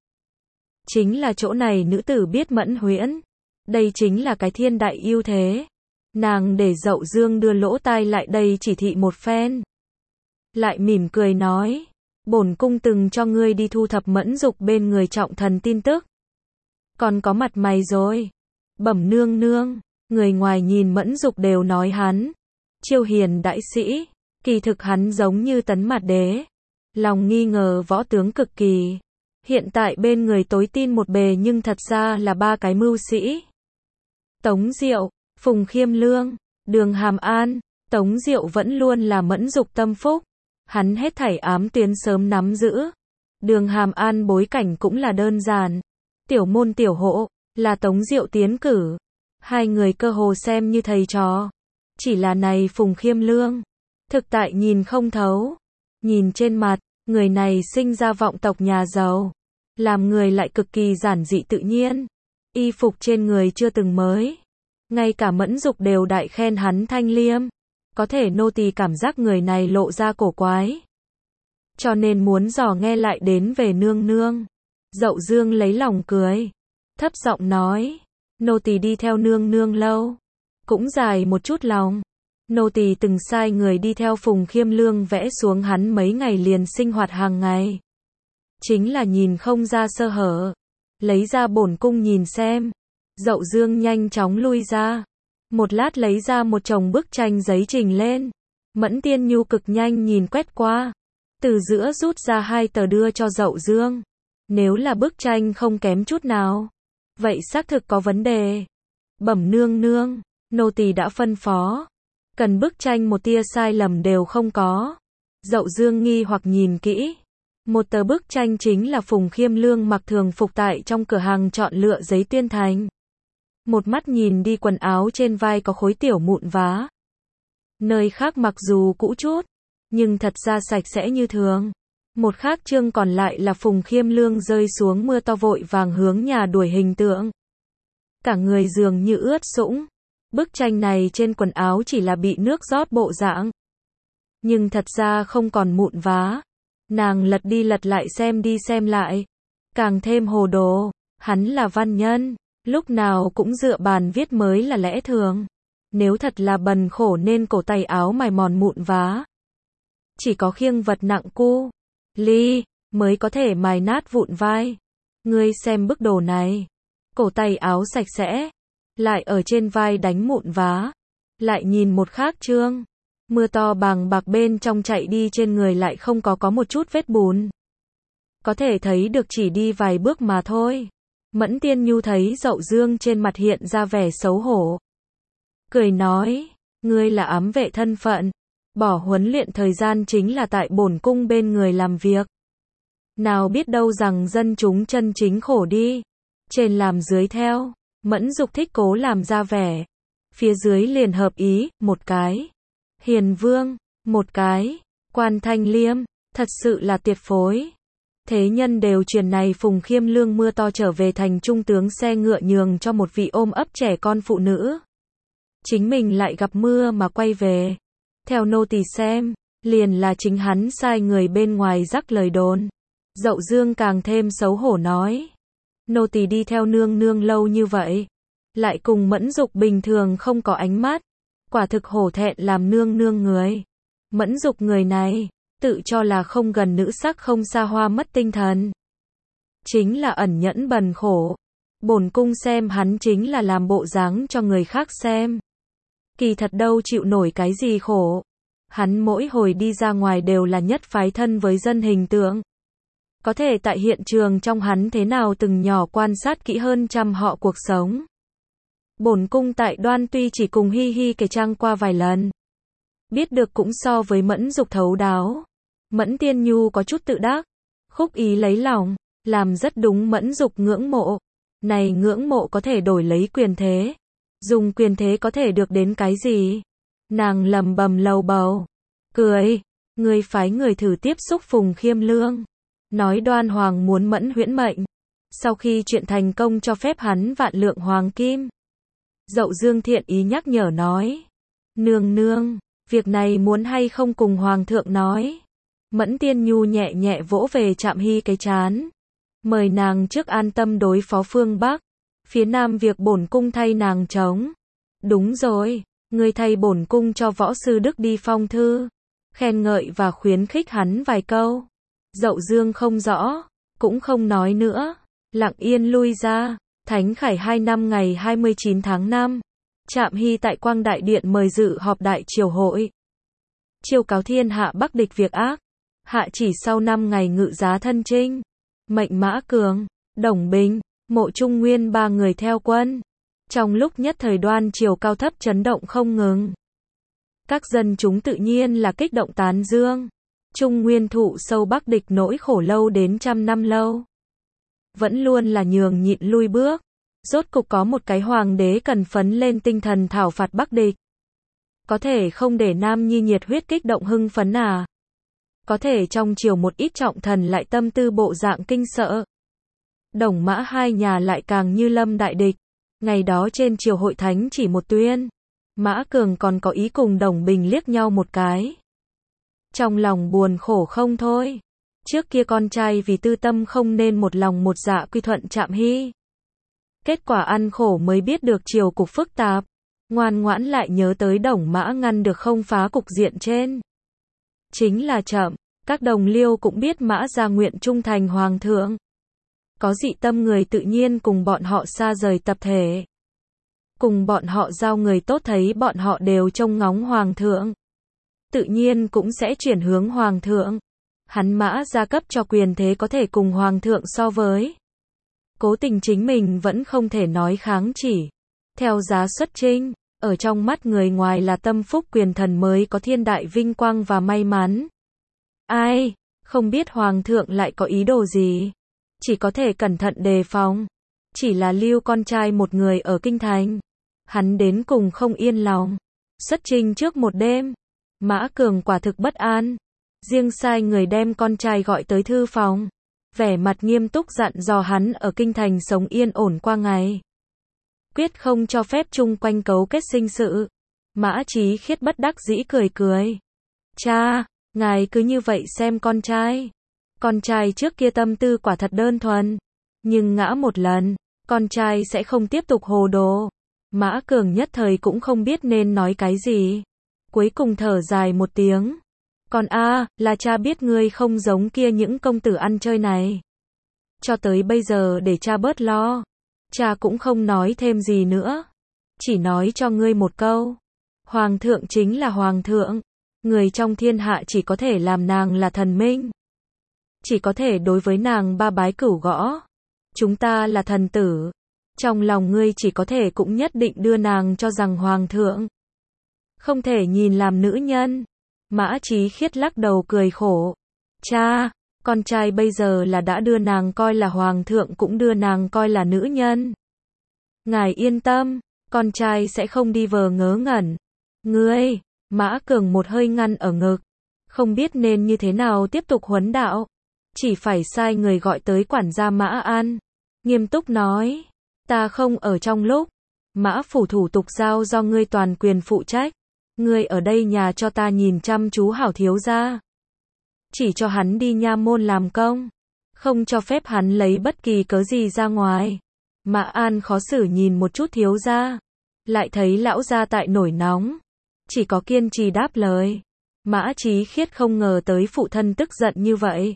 Chính là chỗ này nữ tử biết Mẫn Huyễn. Đây chính là cái thiên đại ưu thế. Nàng để Dậu Dương đưa lỗ tai lại đây chỉ thị một phen. Lại mỉm cười nói. Bổn cung từng cho ngươi đi thu thập Mẫn Dục bên người trọng thần tin tức. Còn có mặt mày rồi. Bẩm nương nương. Người ngoài nhìn Mẫn Dục đều nói hắn. Chiêu hiền đại sĩ. Kỳ thực hắn giống như Tấn Mạt Đế. Lòng nghi ngờ võ tướng cực kỳ. Hiện tại bên người tối tin một bề nhưng thật ra là ba cái mưu sĩ. Tống Diệu, Phùng Khiêm Lương, Đường Hàm An. Tống Diệu vẫn luôn là Mẫn Dục tâm phúc. Hắn hết thảy ám tuyến sớm nắm giữ. Đường Hàm An bối cảnh cũng là đơn giản. Tiểu môn tiểu hộ, là Tống Diệu tiến cử. Hai người cơ hồ xem như thầy trò. Chỉ là này Phùng Khiêm Lương. Thực tại nhìn không thấu. Nhìn trên mặt, Người này sinh ra vọng tộc nhà giàu, làm người lại cực kỳ giản dị tự nhiên, y phục trên người chưa từng mới. Ngay cả Mẫn Dục đều đại khen hắn thanh liêm, có thể nô tỳ cảm giác người này lộ ra cổ quái. Cho nên muốn dò nghe lại đến về nương nương. Dậu Dương lấy lòng cười, thấp giọng nói, nô tỳ đi theo nương nương lâu, cũng dài một chút lòng. Nô tỳ từng sai người đi theo Phùng Khiêm Lương vẽ xuống hắn mấy ngày liền sinh hoạt hàng ngày. Chính là nhìn không ra sơ hở. Lấy ra bổn cung nhìn xem. Dậu Dương nhanh chóng lui ra. Một lát lấy ra một chồng bức tranh giấy trình lên. Mẫn Tiên Nhu cực nhanh nhìn quét qua. Từ giữa rút ra hai tờ đưa cho Dậu Dương. Nếu là bức tranh không kém chút nào, vậy xác thực có vấn đề. Bẩm nương nương, nô tỳ đã phân phó. Cần bức tranh một tia sai lầm đều không có. Dậu Dương nghi hoặc nhìn kỹ. Một tờ bức tranh chính là Phùng Khiêm Lương mặc thường phục tại trong cửa hàng chọn lựa giấy tuyên thành. Một mắt nhìn đi quần áo trên vai có khối tiểu mụn vá. Nơi khác mặc dù cũ chút, nhưng thật ra sạch sẽ như thường. Một khác chương còn lại là Phùng Khiêm Lương rơi xuống mưa to vội vàng hướng nhà đuổi hình tượng. Cả người dường như ướt sũng. Bức tranh này trên quần áo chỉ là bị nước rót bộ dạng. Nhưng thật ra không còn mụn vá. Nàng lật đi lật lại xem đi xem lại. Càng thêm hồ đồ, hắn là văn nhân, lúc nào cũng dựa bàn viết mới là lẽ thường. Nếu thật là bần khổ nên cổ tay áo mài mòn mụn vá. Chỉ có khiêng vật nặng cu ly mới có thể mài nát vụn vai. Ngươi xem bức đồ này. Cổ tay áo sạch sẽ, lại ở trên vai đánh mụn vá. Lại nhìn một khác chương. Mưa to bàng bạc bên trong chạy đi trên người lại không có có một chút vết bùn. Có thể thấy được chỉ đi vài bước mà thôi. Mẫn Tiên Nhu thấy Dậu Dương trên mặt hiện ra vẻ xấu hổ. Cười nói, ngươi là ám vệ thân phận. Bỏ huấn luyện thời gian chính là tại bổn cung bên người làm việc. Nào biết đâu rằng dân chúng chân chính khổ đi. Trên làm dưới theo. Mẫn Dục thích cố làm ra vẻ. Phía dưới liền hợp ý, một cái. Hiền Vương, một cái. Quan Thanh Liêm, thật sự là tuyệt phối. Thế nhân đều truyền này Phùng Khiêm Lương mưa to trở về thành trung tướng xe ngựa nhường cho một vị ôm ấp trẻ con phụ nữ. Chính mình lại gặp mưa mà quay về. Theo nô tỳ xem, liền là chính hắn sai người bên ngoài rắc lời đồn. Dậu Dương càng thêm xấu hổ nói. Nô tỳ đi theo nương nương lâu như vậy. Lại cùng Mẫn Dục bình thường không có ánh mắt. Quả thực hổ thẹn làm nương nương người. Mẫn Dục người này, tự cho là không gần nữ sắc không xa hoa mất tinh thần. Chính là ẩn nhẫn bần khổ. Bổn cung xem hắn chính là làm bộ dáng cho người khác xem. Kỳ thật đâu chịu nổi cái gì khổ. Hắn mỗi hồi đi ra ngoài đều là nhất phái thân với dân hình tượng. Có thể tại hiện trường trong hắn thế nào từng nhỏ quan sát kỹ hơn trăm họ cuộc sống. Bổn cung tại Đoan tuy chỉ cùng hi hi kể trang qua vài lần. Biết được cũng so với Mẫn Dục thấu đáo. Mẫn Tiên Nhu có chút tự đắc. Khúc ý lấy lòng, làm rất đúng Mẫn Dục ngưỡng mộ. Này ngưỡng mộ có thể đổi lấy quyền thế. Dùng quyền thế có thể được đến cái gì? Nàng lầm bầm lầu bầu. Cười, người phái người thử tiếp xúc Phùng Khiêm Lương. Nói Đoan Hoàng muốn Mẫn huyễn mệnh. Sau khi chuyện thành công cho phép hắn vạn lượng hoàng kim. Dậu Dương thiện ý nhắc nhở nói. Nương nương, việc này muốn hay không cùng Hoàng thượng nói. Mẫn Tiên Nhu nhẹ nhẹ vỗ về Trạm Hy cái chán. Mời nàng trước an tâm đối phó phương Bắc. Phía Nam việc bổn cung thay nàng chống. Đúng rồi, ngươi thay bổn cung cho Võ Sư Đức đi phong thư. Khen ngợi và khuyến khích hắn vài câu. Dậu Dương không rõ, cũng không nói nữa. Lặng yên lui ra. Thánh Khải hai năm ngày hai mươi chín tháng năm. Trạm Hy tại Quang Đại Điện mời dự họp đại triều hội. Chiêu cáo thiên hạ bắc địch việc ác. Hạ chỉ sau năm ngày ngự giá thân chinh. Mệnh Mã Cường, Đồng Bình, Mộ Trung Nguyên ba người theo quân. Trong lúc nhất thời Đoan triều cao thấp chấn động không ngừng. Các dân chúng tự nhiên là kích động tán dương. Trung Nguyên thụ sâu bắc địch nỗi khổ lâu đến trăm năm lâu. Vẫn luôn là nhường nhịn lui bước. Rốt cục có một cái hoàng đế cần phấn lên tinh thần thảo phạt bắc địch. Có thể không để Nam Nhi nhiệt huyết kích động hưng phấn à? có thể trong triều một ít trọng thần lại tâm tư bộ dạng kinh sợ. Đồng Mã hai nhà lại càng như lâm đại địch. Ngày đó trên triều hội thánh chỉ một tuyên. Mã Cường còn có ý cùng Đồng Bình liếc nhau một cái. Trong lòng buồn khổ không thôi. Trước kia con trai vì tư tâm không nên một lòng một dạ quy thuận Trạm Hy. Kết quả ăn khổ mới biết được triều cục phức tạp. Ngoan ngoãn lại nhớ tới Đồng Mã ngăn được không phá cục diện trên. Chính là chậm, các đồng liêu cũng biết Mã gia nguyện trung thành hoàng thượng. Có dị tâm người tự nhiên cùng bọn họ xa rời tập thể. Cùng bọn họ giao người tốt thấy bọn họ đều trông ngóng hoàng thượng. Tự nhiên cũng sẽ chuyển hướng hoàng thượng. Hắn Mã gia cấp cho quyền thế có thể cùng hoàng thượng so với. Cố tình chính mình vẫn không thể nói kháng chỉ. Theo giá xuất trinh, ở trong mắt người ngoài là tâm phúc quyền thần mới có thiên đại vinh quang và may mắn. Ai, không biết hoàng thượng lại có ý đồ gì. Chỉ có thể cẩn thận đề phòng. Chỉ là lưu con trai một người ở kinh thành. Hắn đến cùng không yên lòng. Xuất trinh trước một đêm. Mã Cường quả thực bất an. Riêng sai người đem con trai gọi tới thư phòng. Vẻ mặt nghiêm túc dặn dò hắn ở kinh thành sống yên ổn qua ngày. Quyết không cho phép chung quanh cấu kết sinh sự. Mã Chí Khiết bất đắc dĩ cười cười. Cha, ngài cứ như vậy xem con trai. Con trai trước kia tâm tư quả thật đơn thuần. Nhưng ngã một lần, con trai sẽ không tiếp tục hồ đồ. Mã Cường nhất thời cũng không biết nên nói cái gì. Cuối cùng thở dài một tiếng. Con a, là cha biết ngươi không giống kia những công tử ăn chơi này. Cho tới bây giờ để cha bớt lo. Cha cũng không nói thêm gì nữa. Chỉ nói cho ngươi một câu. Hoàng thượng chính là hoàng thượng. Người trong thiên hạ chỉ có thể làm nàng là thần minh. Chỉ có thể đối với nàng ba bái cửu gõ. Chúng ta là thần tử. Trong lòng ngươi chỉ có thể cũng nhất định đưa nàng cho rằng hoàng thượng. Không thể nhìn làm nữ nhân. Mã Chí Khiết lắc đầu cười khổ. Cha, con trai bây giờ là đã đưa nàng coi là hoàng thượng cũng đưa nàng coi là nữ nhân. Ngài yên tâm, con trai sẽ không đi vờ ngớ ngẩn. Ngươi, Mã Cường một hơi ngăn ở ngực. Không biết nên như thế nào tiếp tục huấn đạo. Chỉ phải sai người gọi tới quản gia Mã An. Nghiêm túc nói. Ta không ở trong lúc. Mã phủ thủ tục giao do ngươi toàn quyền phụ trách. Ngươi ở đây nhà cho ta nhìn chăm chú hảo thiếu gia. Chỉ cho hắn đi nha môn làm công. Không cho phép hắn lấy bất kỳ cớ gì ra ngoài. Mã An khó xử nhìn một chút thiếu gia. Lại thấy lão gia tại nổi nóng. Chỉ có kiên trì đáp lời. Mã Chí Khiết không ngờ tới phụ thân tức giận như vậy.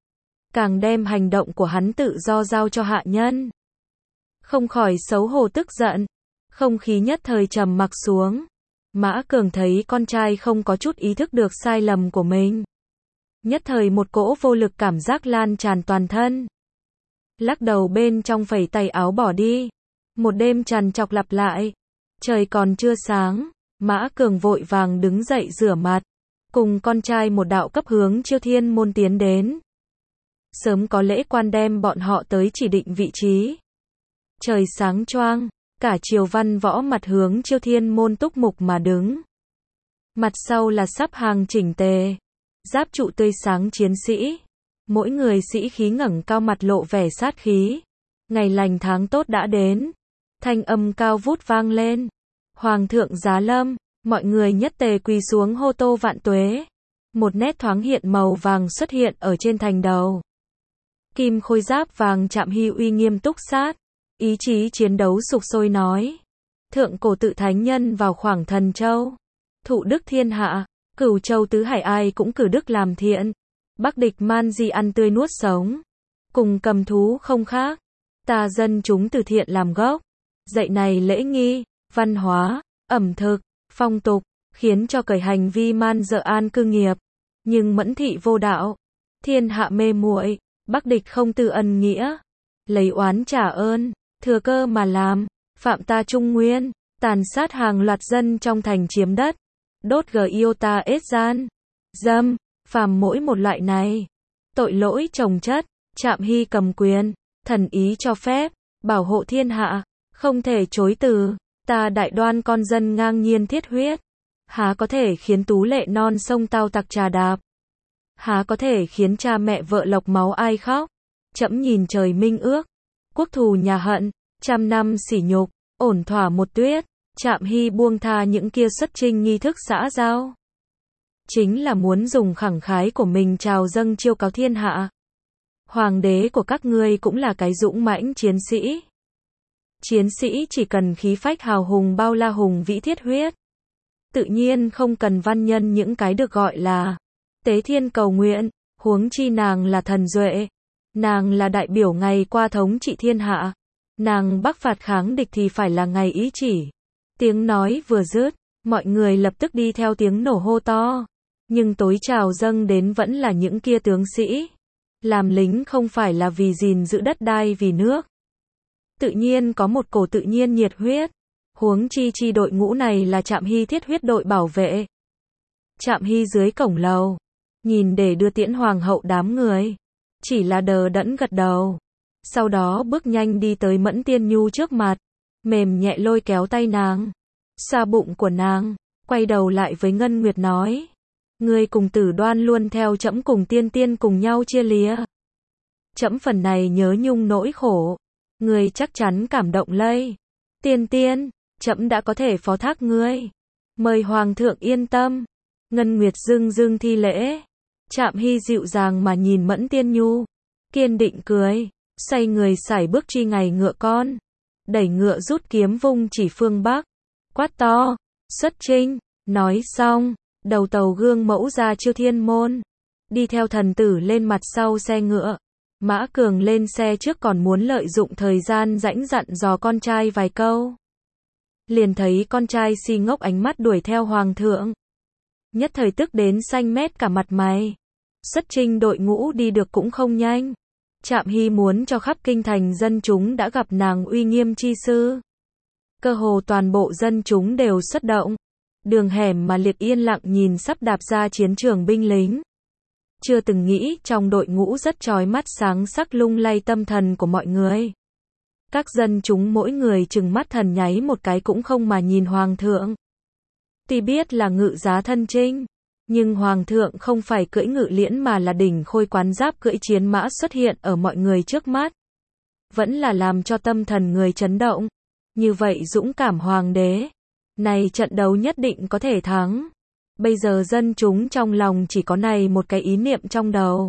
Càng đem hành động của hắn tự do giao cho hạ nhân. Không khỏi xấu hổ tức giận. Không khí nhất thời trầm mặc xuống. Mã Cường thấy con trai không có chút ý thức được sai lầm của mình. Nhất thời một cỗ vô lực cảm giác lan tràn toàn thân. Lắc đầu bên trong phẩy tay áo bỏ đi. Một đêm trằn trọc lặp lại. Trời còn chưa sáng. Mã Cường vội vàng đứng dậy rửa mặt. Cùng con trai một đạo cấp hướng Chiêu Thiên môn tiến đến. Sớm có lễ quan đem bọn họ tới chỉ định vị trí. Trời sáng choang. Cả triều văn võ mặt hướng Chiêu Thiên môn túc mục mà đứng. Mặt sau là sắp hàng chỉnh tề. Giáp trụ tươi sáng chiến sĩ. Mỗi người sĩ khí ngẩng cao mặt lộ vẻ sát khí. Ngày lành tháng tốt đã đến. Thanh âm cao vút vang lên. Hoàng thượng giá lâm. Mọi người nhất tề quỳ xuống hô tô vạn tuế. Một nét thoáng hiện màu vàng xuất hiện ở trên thành đầu. Kim khôi giáp vàng Trạm Hy uy nghiêm túc sát. Ý chí chiến đấu sục sôi nói. Thượng cổ tự thánh nhân vào khoảng thần châu. Thụ đức thiên hạ. Cửu châu tứ hải ai cũng cử đức làm thiện. Bắc địch man di ăn tươi nuốt sống. Cùng cầm thú không khác. Ta dân chúng từ thiện làm gốc. Dạy này lễ nghi, văn hóa, ẩm thực, phong tục. Khiến cho cởi hành vi man dợ an cư nghiệp. Nhưng mẫn thị vô đạo. Thiên hạ mê muội. Bắc địch không tư ân nghĩa. Lấy oán trả ơn. Thừa cơ mà làm. Phạm ta trung nguyên. Tàn sát hàng loạt dân trong thành chiếm đất. Đốt gờ yêu ta ết gian. Dâm. Phàm mỗi một loại này. Tội lỗi chồng chất. Trạm Hy cầm quyền. Thần ý cho phép. Bảo hộ thiên hạ. Không thể chối từ. Ta đại đoan con dân ngang nhiên thiết huyết. Há có thể khiến tú lệ non sông tao tặc trà đạp. há có thể khiến cha mẹ vợ lộc máu ai khóc. Trẫm nhìn trời minh ước, quốc thù nhà hận, trăm năm sỉ nhục, ổn thỏa một tuyết. Trạm Hy buông tha những kia xuất trinh nghi thức xã giao. Chính là muốn dùng khẳng khái của mình chào dâng chiêu cáo thiên hạ. Hoàng đế của các ngươi cũng là cái dũng mãnh chiến sĩ. Chiến sĩ chỉ cần khí phách hào hùng bao la hùng vĩ thiết huyết. Tự nhiên không cần văn nhân những cái được gọi là tế thiên cầu nguyện, huống chi nàng là thần duệ. Nàng là đại biểu ngày qua thống trị thiên hạ. Nàng bắc phạt kháng địch thì phải là ngày ý chỉ. Tiếng nói vừa dứt, mọi người lập tức đi theo tiếng nổ hô to. Nhưng tối chào dâng đến vẫn là những kia tướng sĩ. Làm lính không phải là vì gìn giữ đất đai vì nước. Tự nhiên có một cổ tự nhiên nhiệt huyết. Huống chi chi đội ngũ này là Trạm Hy thiết huyết đội bảo vệ. Trạm Hy dưới cổng lầu, nhìn để đưa tiễn hoàng hậu đám người. Chỉ là đờ đẫn gật đầu. Sau đó bước nhanh đi tới Mẫn Tiên Nhu trước mặt. Mềm nhẹ lôi kéo tay nàng. Xoa bụng của nàng. Quay đầu lại với Ngân Nguyệt nói. Ngươi cùng Tử Đoan luôn theo trẫm cùng Tiên Tiên cùng nhau chia lìa. Trẫm phần này nhớ nhung nỗi khổ. Ngươi chắc chắn cảm động lây. Tiên Tiên, trẫm đã có thể phó thác ngươi. Mời Hoàng thượng yên tâm. Ngân Nguyệt dưng dưng thi lễ. Trạm Hy dịu dàng mà nhìn Mẫn Tiên Nhu. Kiên định cười. Xoay người sải bước truy ngày ngựa con. Đẩy ngựa rút kiếm vung chỉ phương Bắc. Quát to. Xuất chinh. Nói xong. Đầu tàu gương mẫu ra chiêu thiên môn. Đi theo thần tử lên mặt sau xe ngựa. Mã Cường lên xe trước còn muốn lợi dụng thời gian rãnh dặn dò con trai vài câu. Liền thấy con trai si ngốc ánh mắt đuổi theo hoàng thượng. Nhất thời tức đến xanh mét cả mặt mày. Xuất chinh đội ngũ đi được cũng không nhanh. Trạm Hy muốn cho khắp kinh thành dân chúng đã gặp nàng uy nghiêm chi sư. Cơ hồ toàn bộ dân chúng đều xuất động. Đường hẻm mà liệt yên lặng nhìn sắp đạp ra chiến trường binh lính. Chưa từng nghĩ trong đội ngũ rất chói mắt sáng sắc lung lay tâm thần của mọi người. Các dân chúng mỗi người chừng mắt thần nháy một cái cũng không mà nhìn hoàng thượng. Tuy biết là ngự giá thân chinh, nhưng hoàng thượng không phải cưỡi ngự liễn mà là đỉnh khôi quán giáp cưỡi chiến mã xuất hiện ở mọi người trước mắt. Vẫn là làm cho tâm thần người chấn động. Như vậy dũng cảm hoàng đế. Này trận đấu nhất định có thể thắng. Bây giờ dân chúng trong lòng chỉ có này một cái ý niệm trong đầu.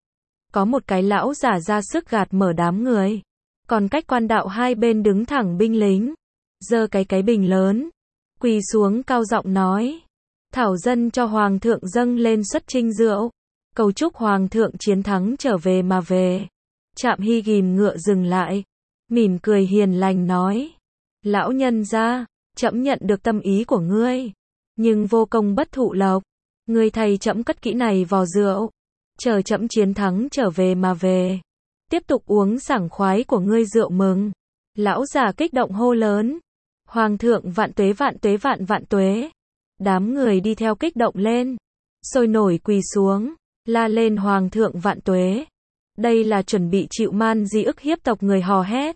Có một cái lão giả ra sức gạt mở đám người. Còn cách quan đạo hai bên đứng thẳng binh lính. Giơ cái cái bình lớn. Quỳ xuống cao giọng nói. Thảo dân cho hoàng thượng dâng lên xuất chinh rượu. Cầu chúc hoàng thượng chiến thắng trở về mà về. Trạm Hy ghìm ngựa dừng lại. Mỉm cười hiền lành nói. Lão nhân gia, trẫm nhận được tâm ý của ngươi. Nhưng vô công bất thụ lộc. Ngươi thầy trẫm cất kỹ này vò rượu. Chờ trẫm chiến thắng trở về mà về. Tiếp tục uống sảng khoái của ngươi rượu mừng. Lão già kích động hô lớn. Hoàng thượng vạn tuế vạn tuế vạn vạn tuế. Đám người đi theo kích động lên. Sôi nổi quỳ xuống. La lên hoàng thượng vạn tuế. Đây là chuẩn bị chịu man di ức hiếp tộc người hò hét.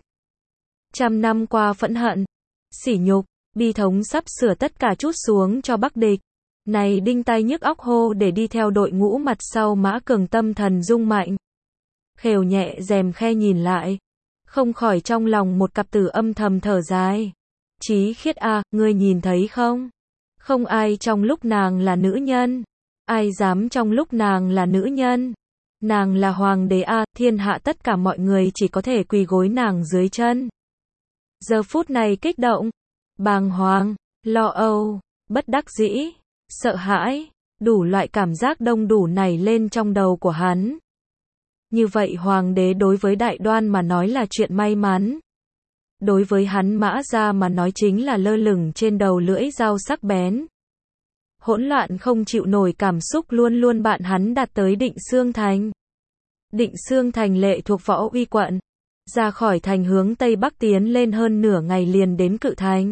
Trăm năm qua phẫn hận, sỉ nhục, bi thống sắp sửa tất cả trút xuống cho Bắc địch. Này đinh tai nhức óc hô để đi theo đội ngũ mặt sau Mã Cường tâm thần rung mạnh. Khều nhẹ rèm khe nhìn lại. Không khỏi trong lòng một cặp tử âm thầm thở dài. Chí khiết a, ngươi nhìn thấy không? Không ai trong lúc nàng là nữ nhân. Ai dám trong lúc nàng là nữ nhân. Nàng là hoàng đế a, thiên hạ tất cả mọi người chỉ có thể quỳ gối nàng dưới chân. Giờ phút này kích động, bàng hoàng, lo âu, bất đắc dĩ, sợ hãi, đủ loại cảm giác đông đủ nảy lên trong đầu của hắn. Như vậy hoàng đế đối với Đại Đoan mà nói là chuyện may mắn. Đối với hắn Mã gia mà nói chính là lơ lửng trên đầu lưỡi dao sắc bén. Hỗn loạn không chịu nổi cảm xúc luôn luôn bạn hắn đạt tới Định Xương Thành. Định Xương Thành lệ thuộc Võ Uy quận. Ra khỏi thành hướng Tây Bắc tiến lên hơn nửa ngày liền đến Cự Thành.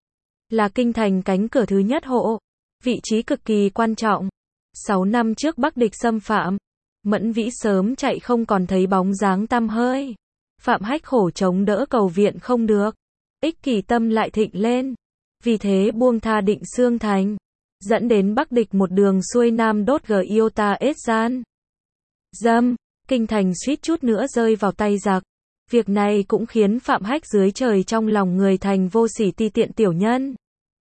Là kinh thành cánh cửa thứ nhất hộ. Vị trí cực kỳ quan trọng. Sáu năm trước Bắc địch xâm phạm. Mẫn Vĩ sớm chạy không còn thấy bóng dáng tăm hơi. Phạm Hách khổ chống đỡ cầu viện không được. Ích kỷ tâm lại thịnh lên. Vì thế buông tha Định Xương Thành. dẫn đến Bắc địch một đường xuôi nam đốt G Iota ết gian. Dâm, kinh thành suýt chút nữa rơi vào tay giặc. Việc này cũng khiến Phạm Hách dưới trời trong lòng người thành vô sỉ ti tiện tiểu nhân.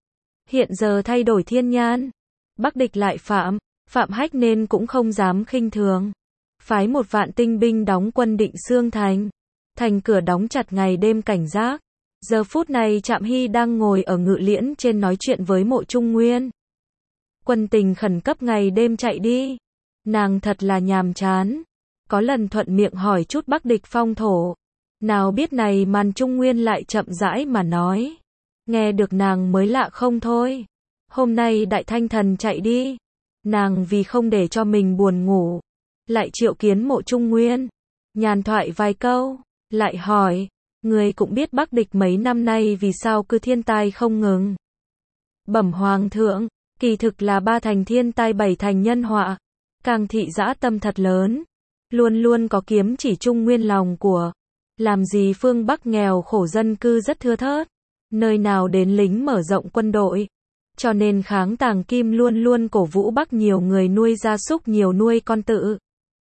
Hiện giờ thay đổi thiên nhan, Bắc địch lại phạm, Phạm Hách nên cũng không dám khinh thường. Phái một vạn tinh binh đóng quân Định Xương thành. Thành cửa đóng chặt ngày đêm cảnh giác. Giờ phút này Trạm Hy đang ngồi ở ngự liễn trên nói chuyện với Mộ Trung Nguyên. Quân tình khẩn cấp ngày đêm chạy đi. Nàng thật là nhàm chán. Có lần thuận miệng hỏi chút Bắc địch phong thổ. Nào biết này màn Trung Nguyên lại chậm rãi mà nói. Nghe được nàng mới lạ không thôi. Hôm nay Đại Thanh Thần chạy đi. Nàng vì không để cho mình buồn ngủ. Lại triệu kiến Mộ Trung Nguyên. Nhàn thoại vài câu. Lại hỏi. Người cũng biết Bắc địch mấy năm nay vì sao cứ thiên tai không ngừng. Bẩm Hoàng thượng. Kỳ thực là ba thành thiên tai bảy thành nhân họa. Càng thị dã tâm thật lớn. Luôn luôn có kiếm chỉ Trung Nguyên lòng của. Làm gì phương Bắc nghèo khổ dân cư rất thưa thớt. Nơi nào đến lính mở rộng quân đội. Cho nên kháng Tàng Kim luôn luôn cổ vũ Bắc nhiều người nuôi gia súc nhiều nuôi con tự.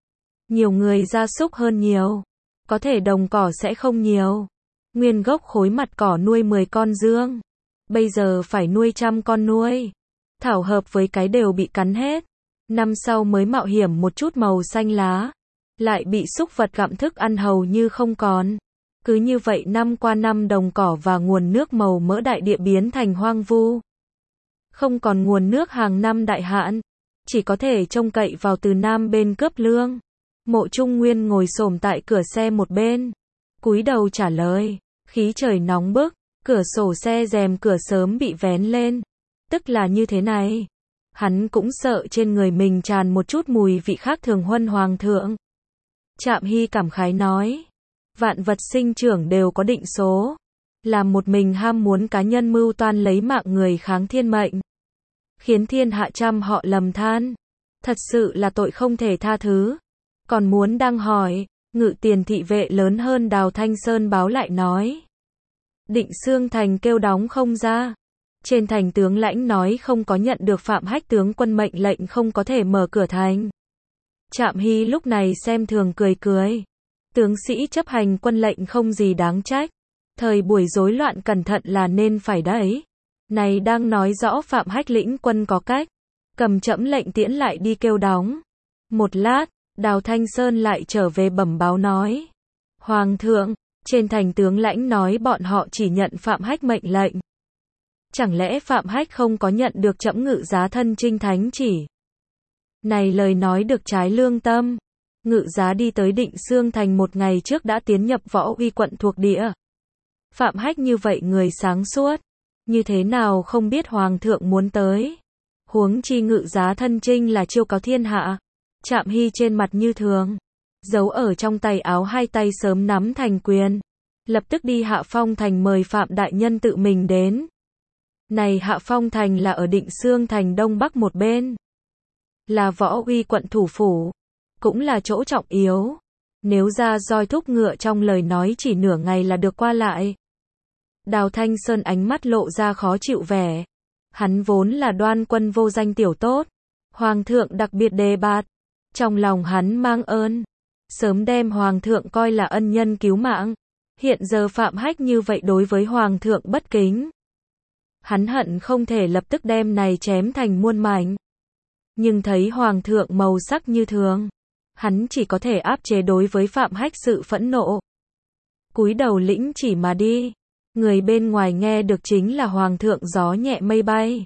Nhiều người gia súc hơn nhiều. Có thể đồng cỏ sẽ không nhiều. Nguyên gốc khối mặt cỏ nuôi mười con dương. Bây giờ phải nuôi trăm con nuôi. Thảo hợp với cái đều bị cắn hết. Năm sau mới mạo hiểm một chút màu xanh lá. Lại bị súc vật gặm thức ăn hầu như không còn. Cứ như vậy năm qua năm đồng cỏ và nguồn nước màu mỡ đại địa biến thành hoang vu. Không còn nguồn nước hàng năm đại hạn. Chỉ có thể trông cậy vào từ nam bên cướp lương. Mộ Trung Nguyên ngồi xổm tại cửa xe một bên. Cúi đầu trả lời. Khí trời nóng bức. Cửa sổ xe rèm cửa sớm bị vén lên. Tức là như thế này. Hắn cũng sợ trên người mình tràn một chút mùi vị khác thường huân hoàng thượng. Trạm Hy cảm khái nói. Vạn vật sinh trưởng đều có định số. Làm một mình ham muốn cá nhân mưu toan lấy mạng người kháng thiên mệnh. Khiến thiên hạ trăm họ lầm than. Thật sự là tội không thể tha thứ. Còn muốn đang hỏi, ngự tiền thị vệ lớn hơn Đào Thanh Sơn báo lại nói. Định Xương thành kêu đóng không ra. Trên thành tướng lãnh nói không có nhận được Phạm Hách tướng quân mệnh lệnh không có thể mở cửa thành. Trạm Hy lúc này xem thường cười cười. Tướng sĩ chấp hành quân lệnh không gì đáng trách. Thời buổi rối loạn cẩn thận là nên phải đấy. Này đang nói rõ Phạm Hách lĩnh quân có cách. Cầm trẫm lệnh tiễn lại đi kêu đóng. Một lát, Đào Thanh Sơn lại trở về bẩm báo nói. Hoàng thượng, trên thành tướng lãnh nói bọn họ chỉ nhận Phạm Hách mệnh lệnh. Chẳng lẽ Phạm Hách không có nhận được trẫm ngự giá thân chinh thánh chỉ? Này lời nói được trái lương tâm. Ngự giá đi tới Định Xương thành một ngày trước đã tiến nhập Võ Uy quận thuộc địa. Phạm Hách như vậy người sáng suốt. Như thế nào không biết Hoàng thượng muốn tới. Huống chi ngự giá thân chinh là chiêu cáo thiên hạ. Trạm Hy trên mặt như thường. Giấu ở trong tay áo hai tay sớm nắm thành quyền. Lập tức đi Hạ Phong thành mời Phạm đại nhân tự mình đến. Này Hạ Phong thành là ở Định Xương thành đông bắc một bên. Là Võ Uy quận thủ phủ. Cũng là chỗ trọng yếu. Nếu ra roi thúc ngựa trong lời nói chỉ nửa ngày là được qua lại. Đào Thanh Sơn ánh mắt lộ ra khó chịu vẻ. Hắn vốn là đoan quân vô danh tiểu tốt. Hoàng thượng đặc biệt đề bạt. Trong lòng hắn mang ơn. Sớm đem Hoàng thượng coi là ân nhân cứu mạng. Hiện giờ Phạm Hách như vậy đối với Hoàng thượng bất kính. Hắn hận không thể lập tức đem này chém thành muôn mảnh. Nhưng thấy Hoàng thượng màu sắc như thường. Hắn chỉ có thể áp chế đối với Phạm Hách sự phẫn nộ. Cúi đầu lĩnh chỉ mà đi. Người bên ngoài nghe được chính là Hoàng thượng gió nhẹ mây bay.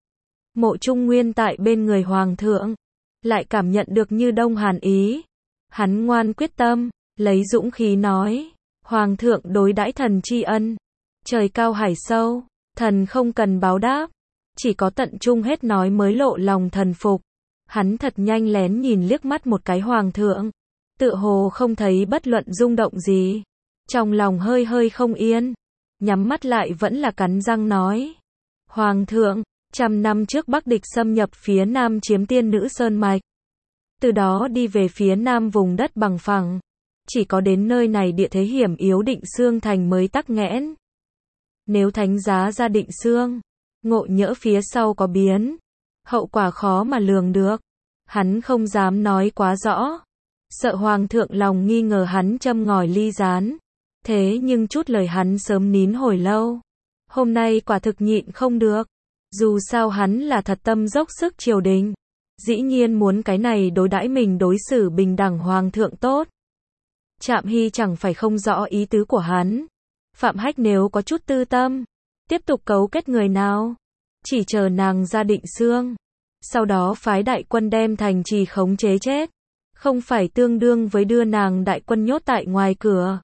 Mộ Trung Nguyên tại bên người Hoàng thượng. Lại cảm nhận được như đông hàn ý. Hắn ngoan quyết tâm. Lấy dũng khí nói. Hoàng thượng đối đãi thần tri ân. Trời cao hải sâu. Thần không cần báo đáp. Chỉ có tận trung hết nói mới lộ lòng thần phục. Hắn thật nhanh lén nhìn liếc mắt một cái Hoàng thượng. Tựa hồ không thấy bất luận rung động gì. Trong lòng hơi hơi không yên. Nhắm mắt lại vẫn là cắn răng nói. Hoàng thượng, trăm năm trước Bắc địch xâm nhập phía nam chiếm tiên nữ sơn mạch. Từ đó đi về phía nam vùng đất bằng phẳng. Chỉ có đến nơi này địa thế hiểm yếu Định Xương thành mới tắc nghẽn. Nếu thánh giá ra Định Xương, ngộ nhỡ phía sau có biến. hậu quả khó mà lường được. Hắn không dám nói quá rõ, sợ hoàng thượng lòng nghi ngờ hắn châm ngòi ly gián. Thế nhưng chút lời hắn sớm nín hồi lâu. Hôm nay quả thực nhịn không được. Dù sao hắn là thật tâm dốc sức triều đình. Dĩ nhiên muốn cái này đối đãi mình đối xử bình đẳng hoàng thượng tốt. Trạm Hy chẳng phải không rõ ý tứ của hắn. Phạm Hách nếu có chút tư tâm, tiếp tục cấu kết người nào, chỉ chờ nàng ra định xương. Sau đó phái đại quân đem thành trì khống chế chết. Không phải tương đương với đưa nàng đại quân nhốt tại ngoài cửa.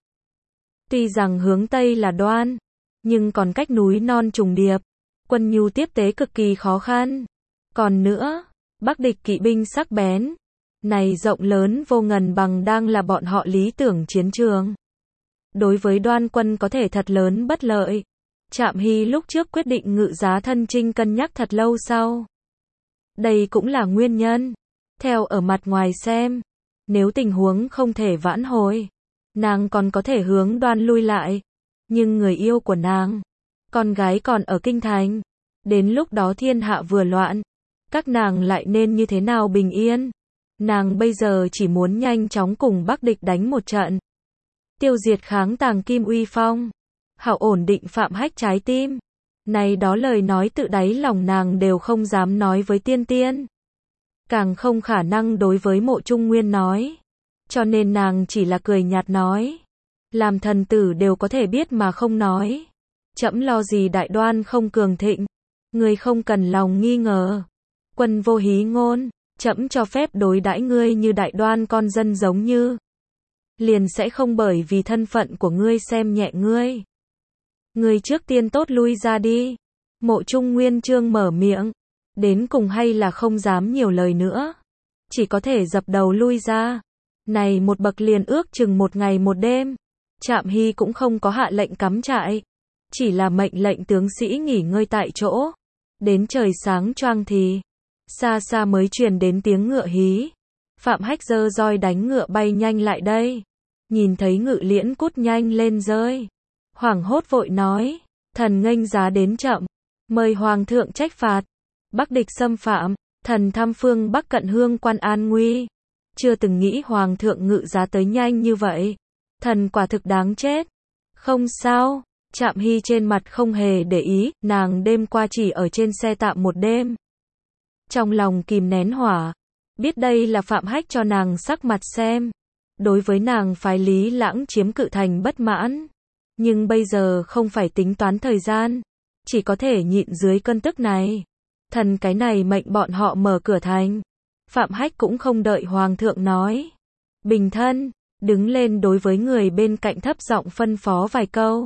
Tuy rằng hướng Tây là Đoan, nhưng còn cách núi non trùng điệp, quân nhu tiếp tế cực kỳ khó khăn. Còn nữa, Bắc địch kỵ binh sắc bén, này rộng lớn vô ngần bằng đang là bọn họ lý tưởng chiến trường. Đối với Đoan quân có thể thật lớn bất lợi. Trạm Hy lúc trước quyết định ngự giá thân chinh cân nhắc thật lâu sau. Đây cũng là nguyên nhân. Theo ở mặt ngoài xem, nếu tình huống không thể vãn hồi, nàng còn có thể hướng Đoan lui lại. Nhưng người yêu của nàng, con gái còn ở kinh thành, đến lúc đó thiên hạ vừa loạn, các nàng lại nên như thế nào bình yên? Nàng bây giờ chỉ muốn nhanh chóng cùng Bắc địch đánh một trận, tiêu diệt kháng Tàng Kim uy phong, hảo ổn định Phạm Hách trái tim. Này đó lời nói tự đáy lòng nàng đều không dám nói với tiên tiên, càng không khả năng đối với Mộ Trung Nguyên nói, cho nên nàng chỉ là cười nhạt nói, làm thần tử đều có thể biết mà không nói. Trẫm lo gì đại Đoan không cường thịnh, ngươi không cần lòng nghi ngờ. Quân vô hí ngôn, trẫm cho phép đối đãi ngươi như đại Đoan con dân giống như, liền sẽ không bởi vì thân phận của ngươi xem nhẹ ngươi. Ngươi trước tiên tốt lui ra đi. Mộ Trung Nguyên Trương mở miệng, đến cùng hay là không dám nhiều lời nữa, chỉ có thể dập đầu lui ra. Này một bậc liền ước chừng một ngày một đêm. Trạm Hy cũng không có hạ lệnh cắm trại, chỉ là mệnh lệnh tướng sĩ nghỉ ngơi tại chỗ. Đến trời sáng choang thì, xa xa mới truyền đến tiếng ngựa hí. Phạm Hách giơ roi đánh ngựa bay nhanh lại đây. Nhìn thấy Ngự Liễn cút nhanh lên rơi, hoảng hốt vội nói, thần nghênh giá đến chậm, mời hoàng thượng trách phạt. Bắc địch xâm phạm, thần thăm phương Bắc cận hương quan an nguy. Chưa từng nghĩ hoàng thượng ngự giá tới nhanh như vậy. Thần quả thực đáng chết. Không sao, Trạm Hy trên mặt không hề để ý, nàng đêm qua chỉ ở trên xe tạm một đêm. Trong lòng kìm nén hỏa, biết đây là Phạm Hách cho nàng sắc mặt xem. Đối với nàng phái Lý Lãng chiếm Cự Thành bất mãn. Nhưng bây giờ không phải tính toán thời gian, chỉ có thể nhịn dưới cơn tức này. Thần cái này mệnh bọn họ mở cửa thành. Phạm Hách cũng không đợi hoàng thượng nói. Bình thân, đứng lên đối với người bên cạnh thấp giọng phân phó vài câu.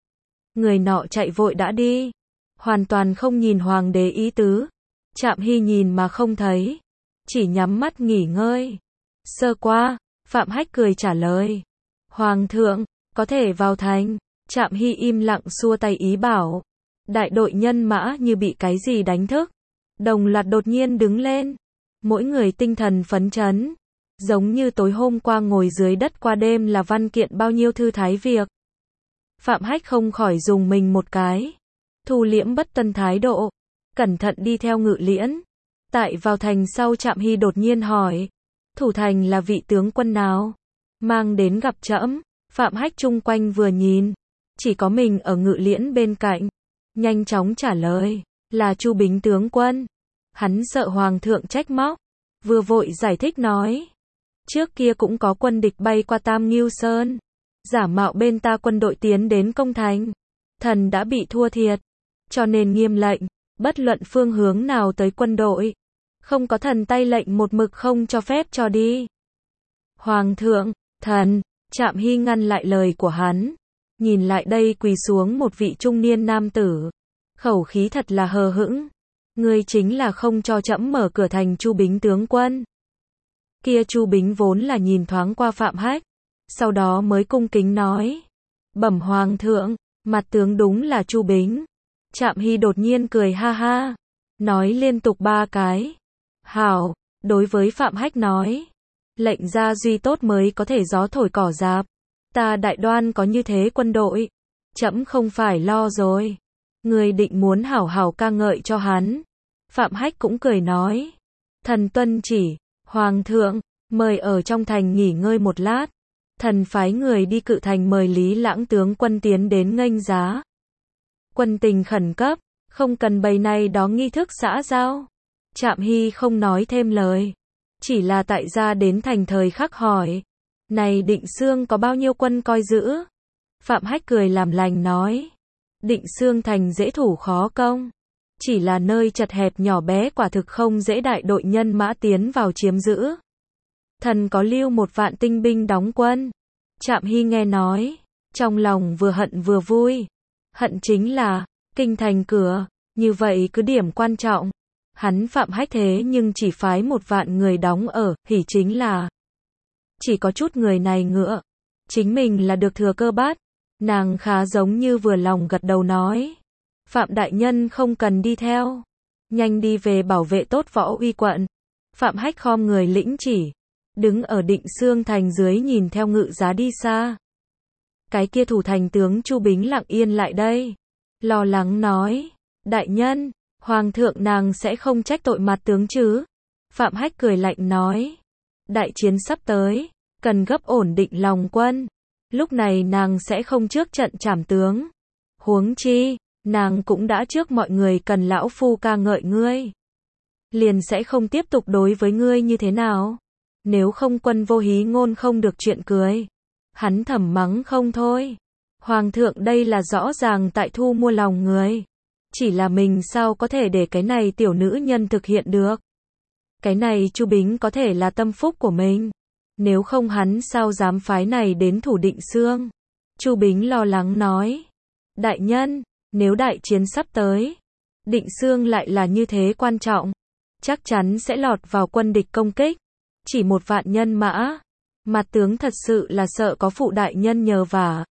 Người nọ chạy vội đã đi, hoàn toàn không nhìn hoàng đế ý tứ. Trạm Hy nhìn mà không thấy, chỉ nhắm mắt nghỉ ngơi. Sơ qua, Phạm Hách cười trả lời. Hoàng thượng, có thể vào thành. Trạm Hy im lặng xua tay ý bảo. Đại đội nhân mã như bị cái gì đánh thức, đồng loạt đột nhiên đứng lên. Mỗi người tinh thần phấn chấn, giống như tối hôm qua ngồi dưới đất qua đêm là văn kiện bao nhiêu thư thái việc. Phạm Hách không khỏi dùng mình một cái, thu liễm bất tân thái độ, cẩn thận đi theo Ngự Liễn. Tại vào thành sau Trạm Hy đột nhiên hỏi, thủ thành là vị tướng quân nào, mang đến gặp trẫm. Phạm Hách chung quanh vừa nhìn, chỉ có mình ở Ngự Liễn bên cạnh, nhanh chóng trả lời, là Chu Bính tướng quân. Hắn sợ hoàng thượng trách móc, vừa vội giải thích nói, trước kia cũng có quân địch bay qua Tam Ngưu Sơn, giả mạo bên ta quân đội tiến đến công thành. Thần đã bị thua thiệt, cho nên nghiêm lệnh, bất luận phương hướng nào tới quân đội, không có thần tay lệnh một mực không cho phép cho đi. Hoàng thượng, thần, Trạm Hy ngăn lại lời của hắn, nhìn lại đây quỳ xuống một vị trung niên nam tử, khẩu khí thật là hờ hững. Ngươi chính là không cho trẫm mở cửa thành Chu Bính tướng quân. Kia Chu Bính vốn là nhìn thoáng qua Phạm Hách, sau đó mới cung kính nói, bẩm hoàng thượng, mặt tướng đúng là Chu Bính. Trạm Hy đột nhiên cười ha ha, nói liên tục ba cái. Hảo, đối với Phạm Hách nói, lệnh gia duy tốt mới có thể gió thổi cỏ rạp. Ta đại Đoan có như thế quân đội, trẫm không phải lo rồi. Người định muốn hảo hảo ca ngợi cho hắn. Phạm Hách cũng cười nói. Thần tuân chỉ, Hoàng thượng, mời ở trong thành nghỉ ngơi một lát. Thần phái người đi Cự Thành mời Lý Lãng tướng quân tiến đến nghênh giá. Quân tình khẩn cấp, không cần bày này đó nghi thức xã giao. Trạm Hy không nói thêm lời, chỉ là tại gia đến thành thời khắc hỏi. Này Định Xương có bao nhiêu quân coi giữ? Phạm Hách cười làm lành nói. Định Xương thành dễ thủ khó công. Chỉ là nơi chật hẹp nhỏ bé quả thực không dễ đại đội nhân mã tiến vào chiếm giữ. Thần có lưu một vạn tinh binh đóng quân. Trạm Hy nghe nói, trong lòng vừa hận vừa vui. Hận chính là, kinh thành cửa, như vậy cứ điểm quan trọng. Hắn Phạm Hách thế nhưng chỉ phái một vạn người đóng ở, hỉ chính là chỉ có chút người này ngựa. Chính mình là được thừa cơ bắt. Nàng khá giống như vừa lòng gật đầu nói. Phạm đại nhân không cần đi theo. Nhanh đi về bảo vệ tốt Võ Uy quận. Phạm Hách khom người lĩnh chỉ. Đứng ở Định Xương thành dưới nhìn theo ngự giá đi xa. Cái kia thủ thành tướng Chu Bính lặng yên lại đây. Lo lắng nói. Đại nhân, Hoàng thượng nàng sẽ không trách tội mặt tướng chứ. Phạm Hách cười lạnh nói. Đại chiến sắp tới, cần gấp ổn định lòng quân. Lúc này nàng sẽ không trước trận trảm tướng. Huống chi, nàng cũng đã trước mọi người cần lão phu ca ngợi ngươi. Liền sẽ không tiếp tục đối với ngươi như thế nào. Nếu không quân vô hí ngôn không được chuyện cười. Hắn thầm mắng không thôi. Hoàng thượng đây là rõ ràng tại thu mua lòng người. Chỉ là mình sao có thể để cái này tiểu nữ nhân thực hiện được. Cái này Chu Bính có thể là tâm phúc của mình. Nếu không hắn sao dám phái này đến thủ Định Xương. Chu Bính lo lắng nói. Đại nhân, nếu đại chiến sắp tới, Định Xương lại là như thế quan trọng, chắc chắn sẽ lọt vào quân địch công kích. Chỉ một vạn nhân mã, mặt tướng thật sự là sợ có phụ đại nhân nhờ vả.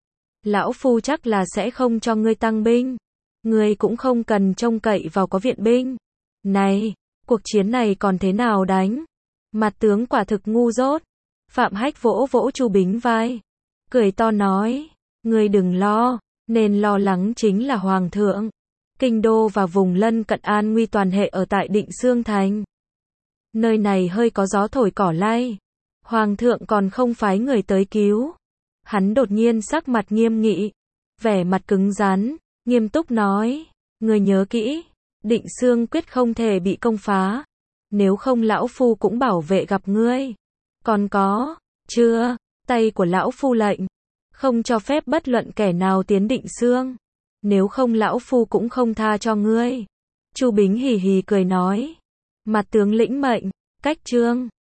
Lão phu chắc là sẽ không cho ngươi tăng binh. Ngươi cũng không cần trông cậy vào có viện binh. Này, cuộc chiến này còn thế nào đánh? Mặt tướng quả thực ngu dốt. Phạm Hách vỗ vỗ Chu Bính vai, cười to nói, ngươi đừng lo, nên lo lắng chính là Hoàng thượng. Kinh đô và vùng lân cận an nguy toàn hệ ở tại Định Xương thành. Nơi này hơi có gió thổi cỏ lay. Hoàng thượng còn không phái người tới cứu. Hắn đột nhiên sắc mặt nghiêm nghị, vẻ mặt cứng rắn, nghiêm túc nói, ngươi nhớ kỹ, Định Xương quyết không thể bị công phá. Nếu không lão phu cũng bảo vệ gặp ngươi. Còn có, chưa, tay của lão phu lệnh, không cho phép bất luận kẻ nào tiến Định Xương. Nếu không lão phu cũng không tha cho ngươi. Chu Bính hì hì cười nói. Mặt tướng lĩnh mệnh, cách trương.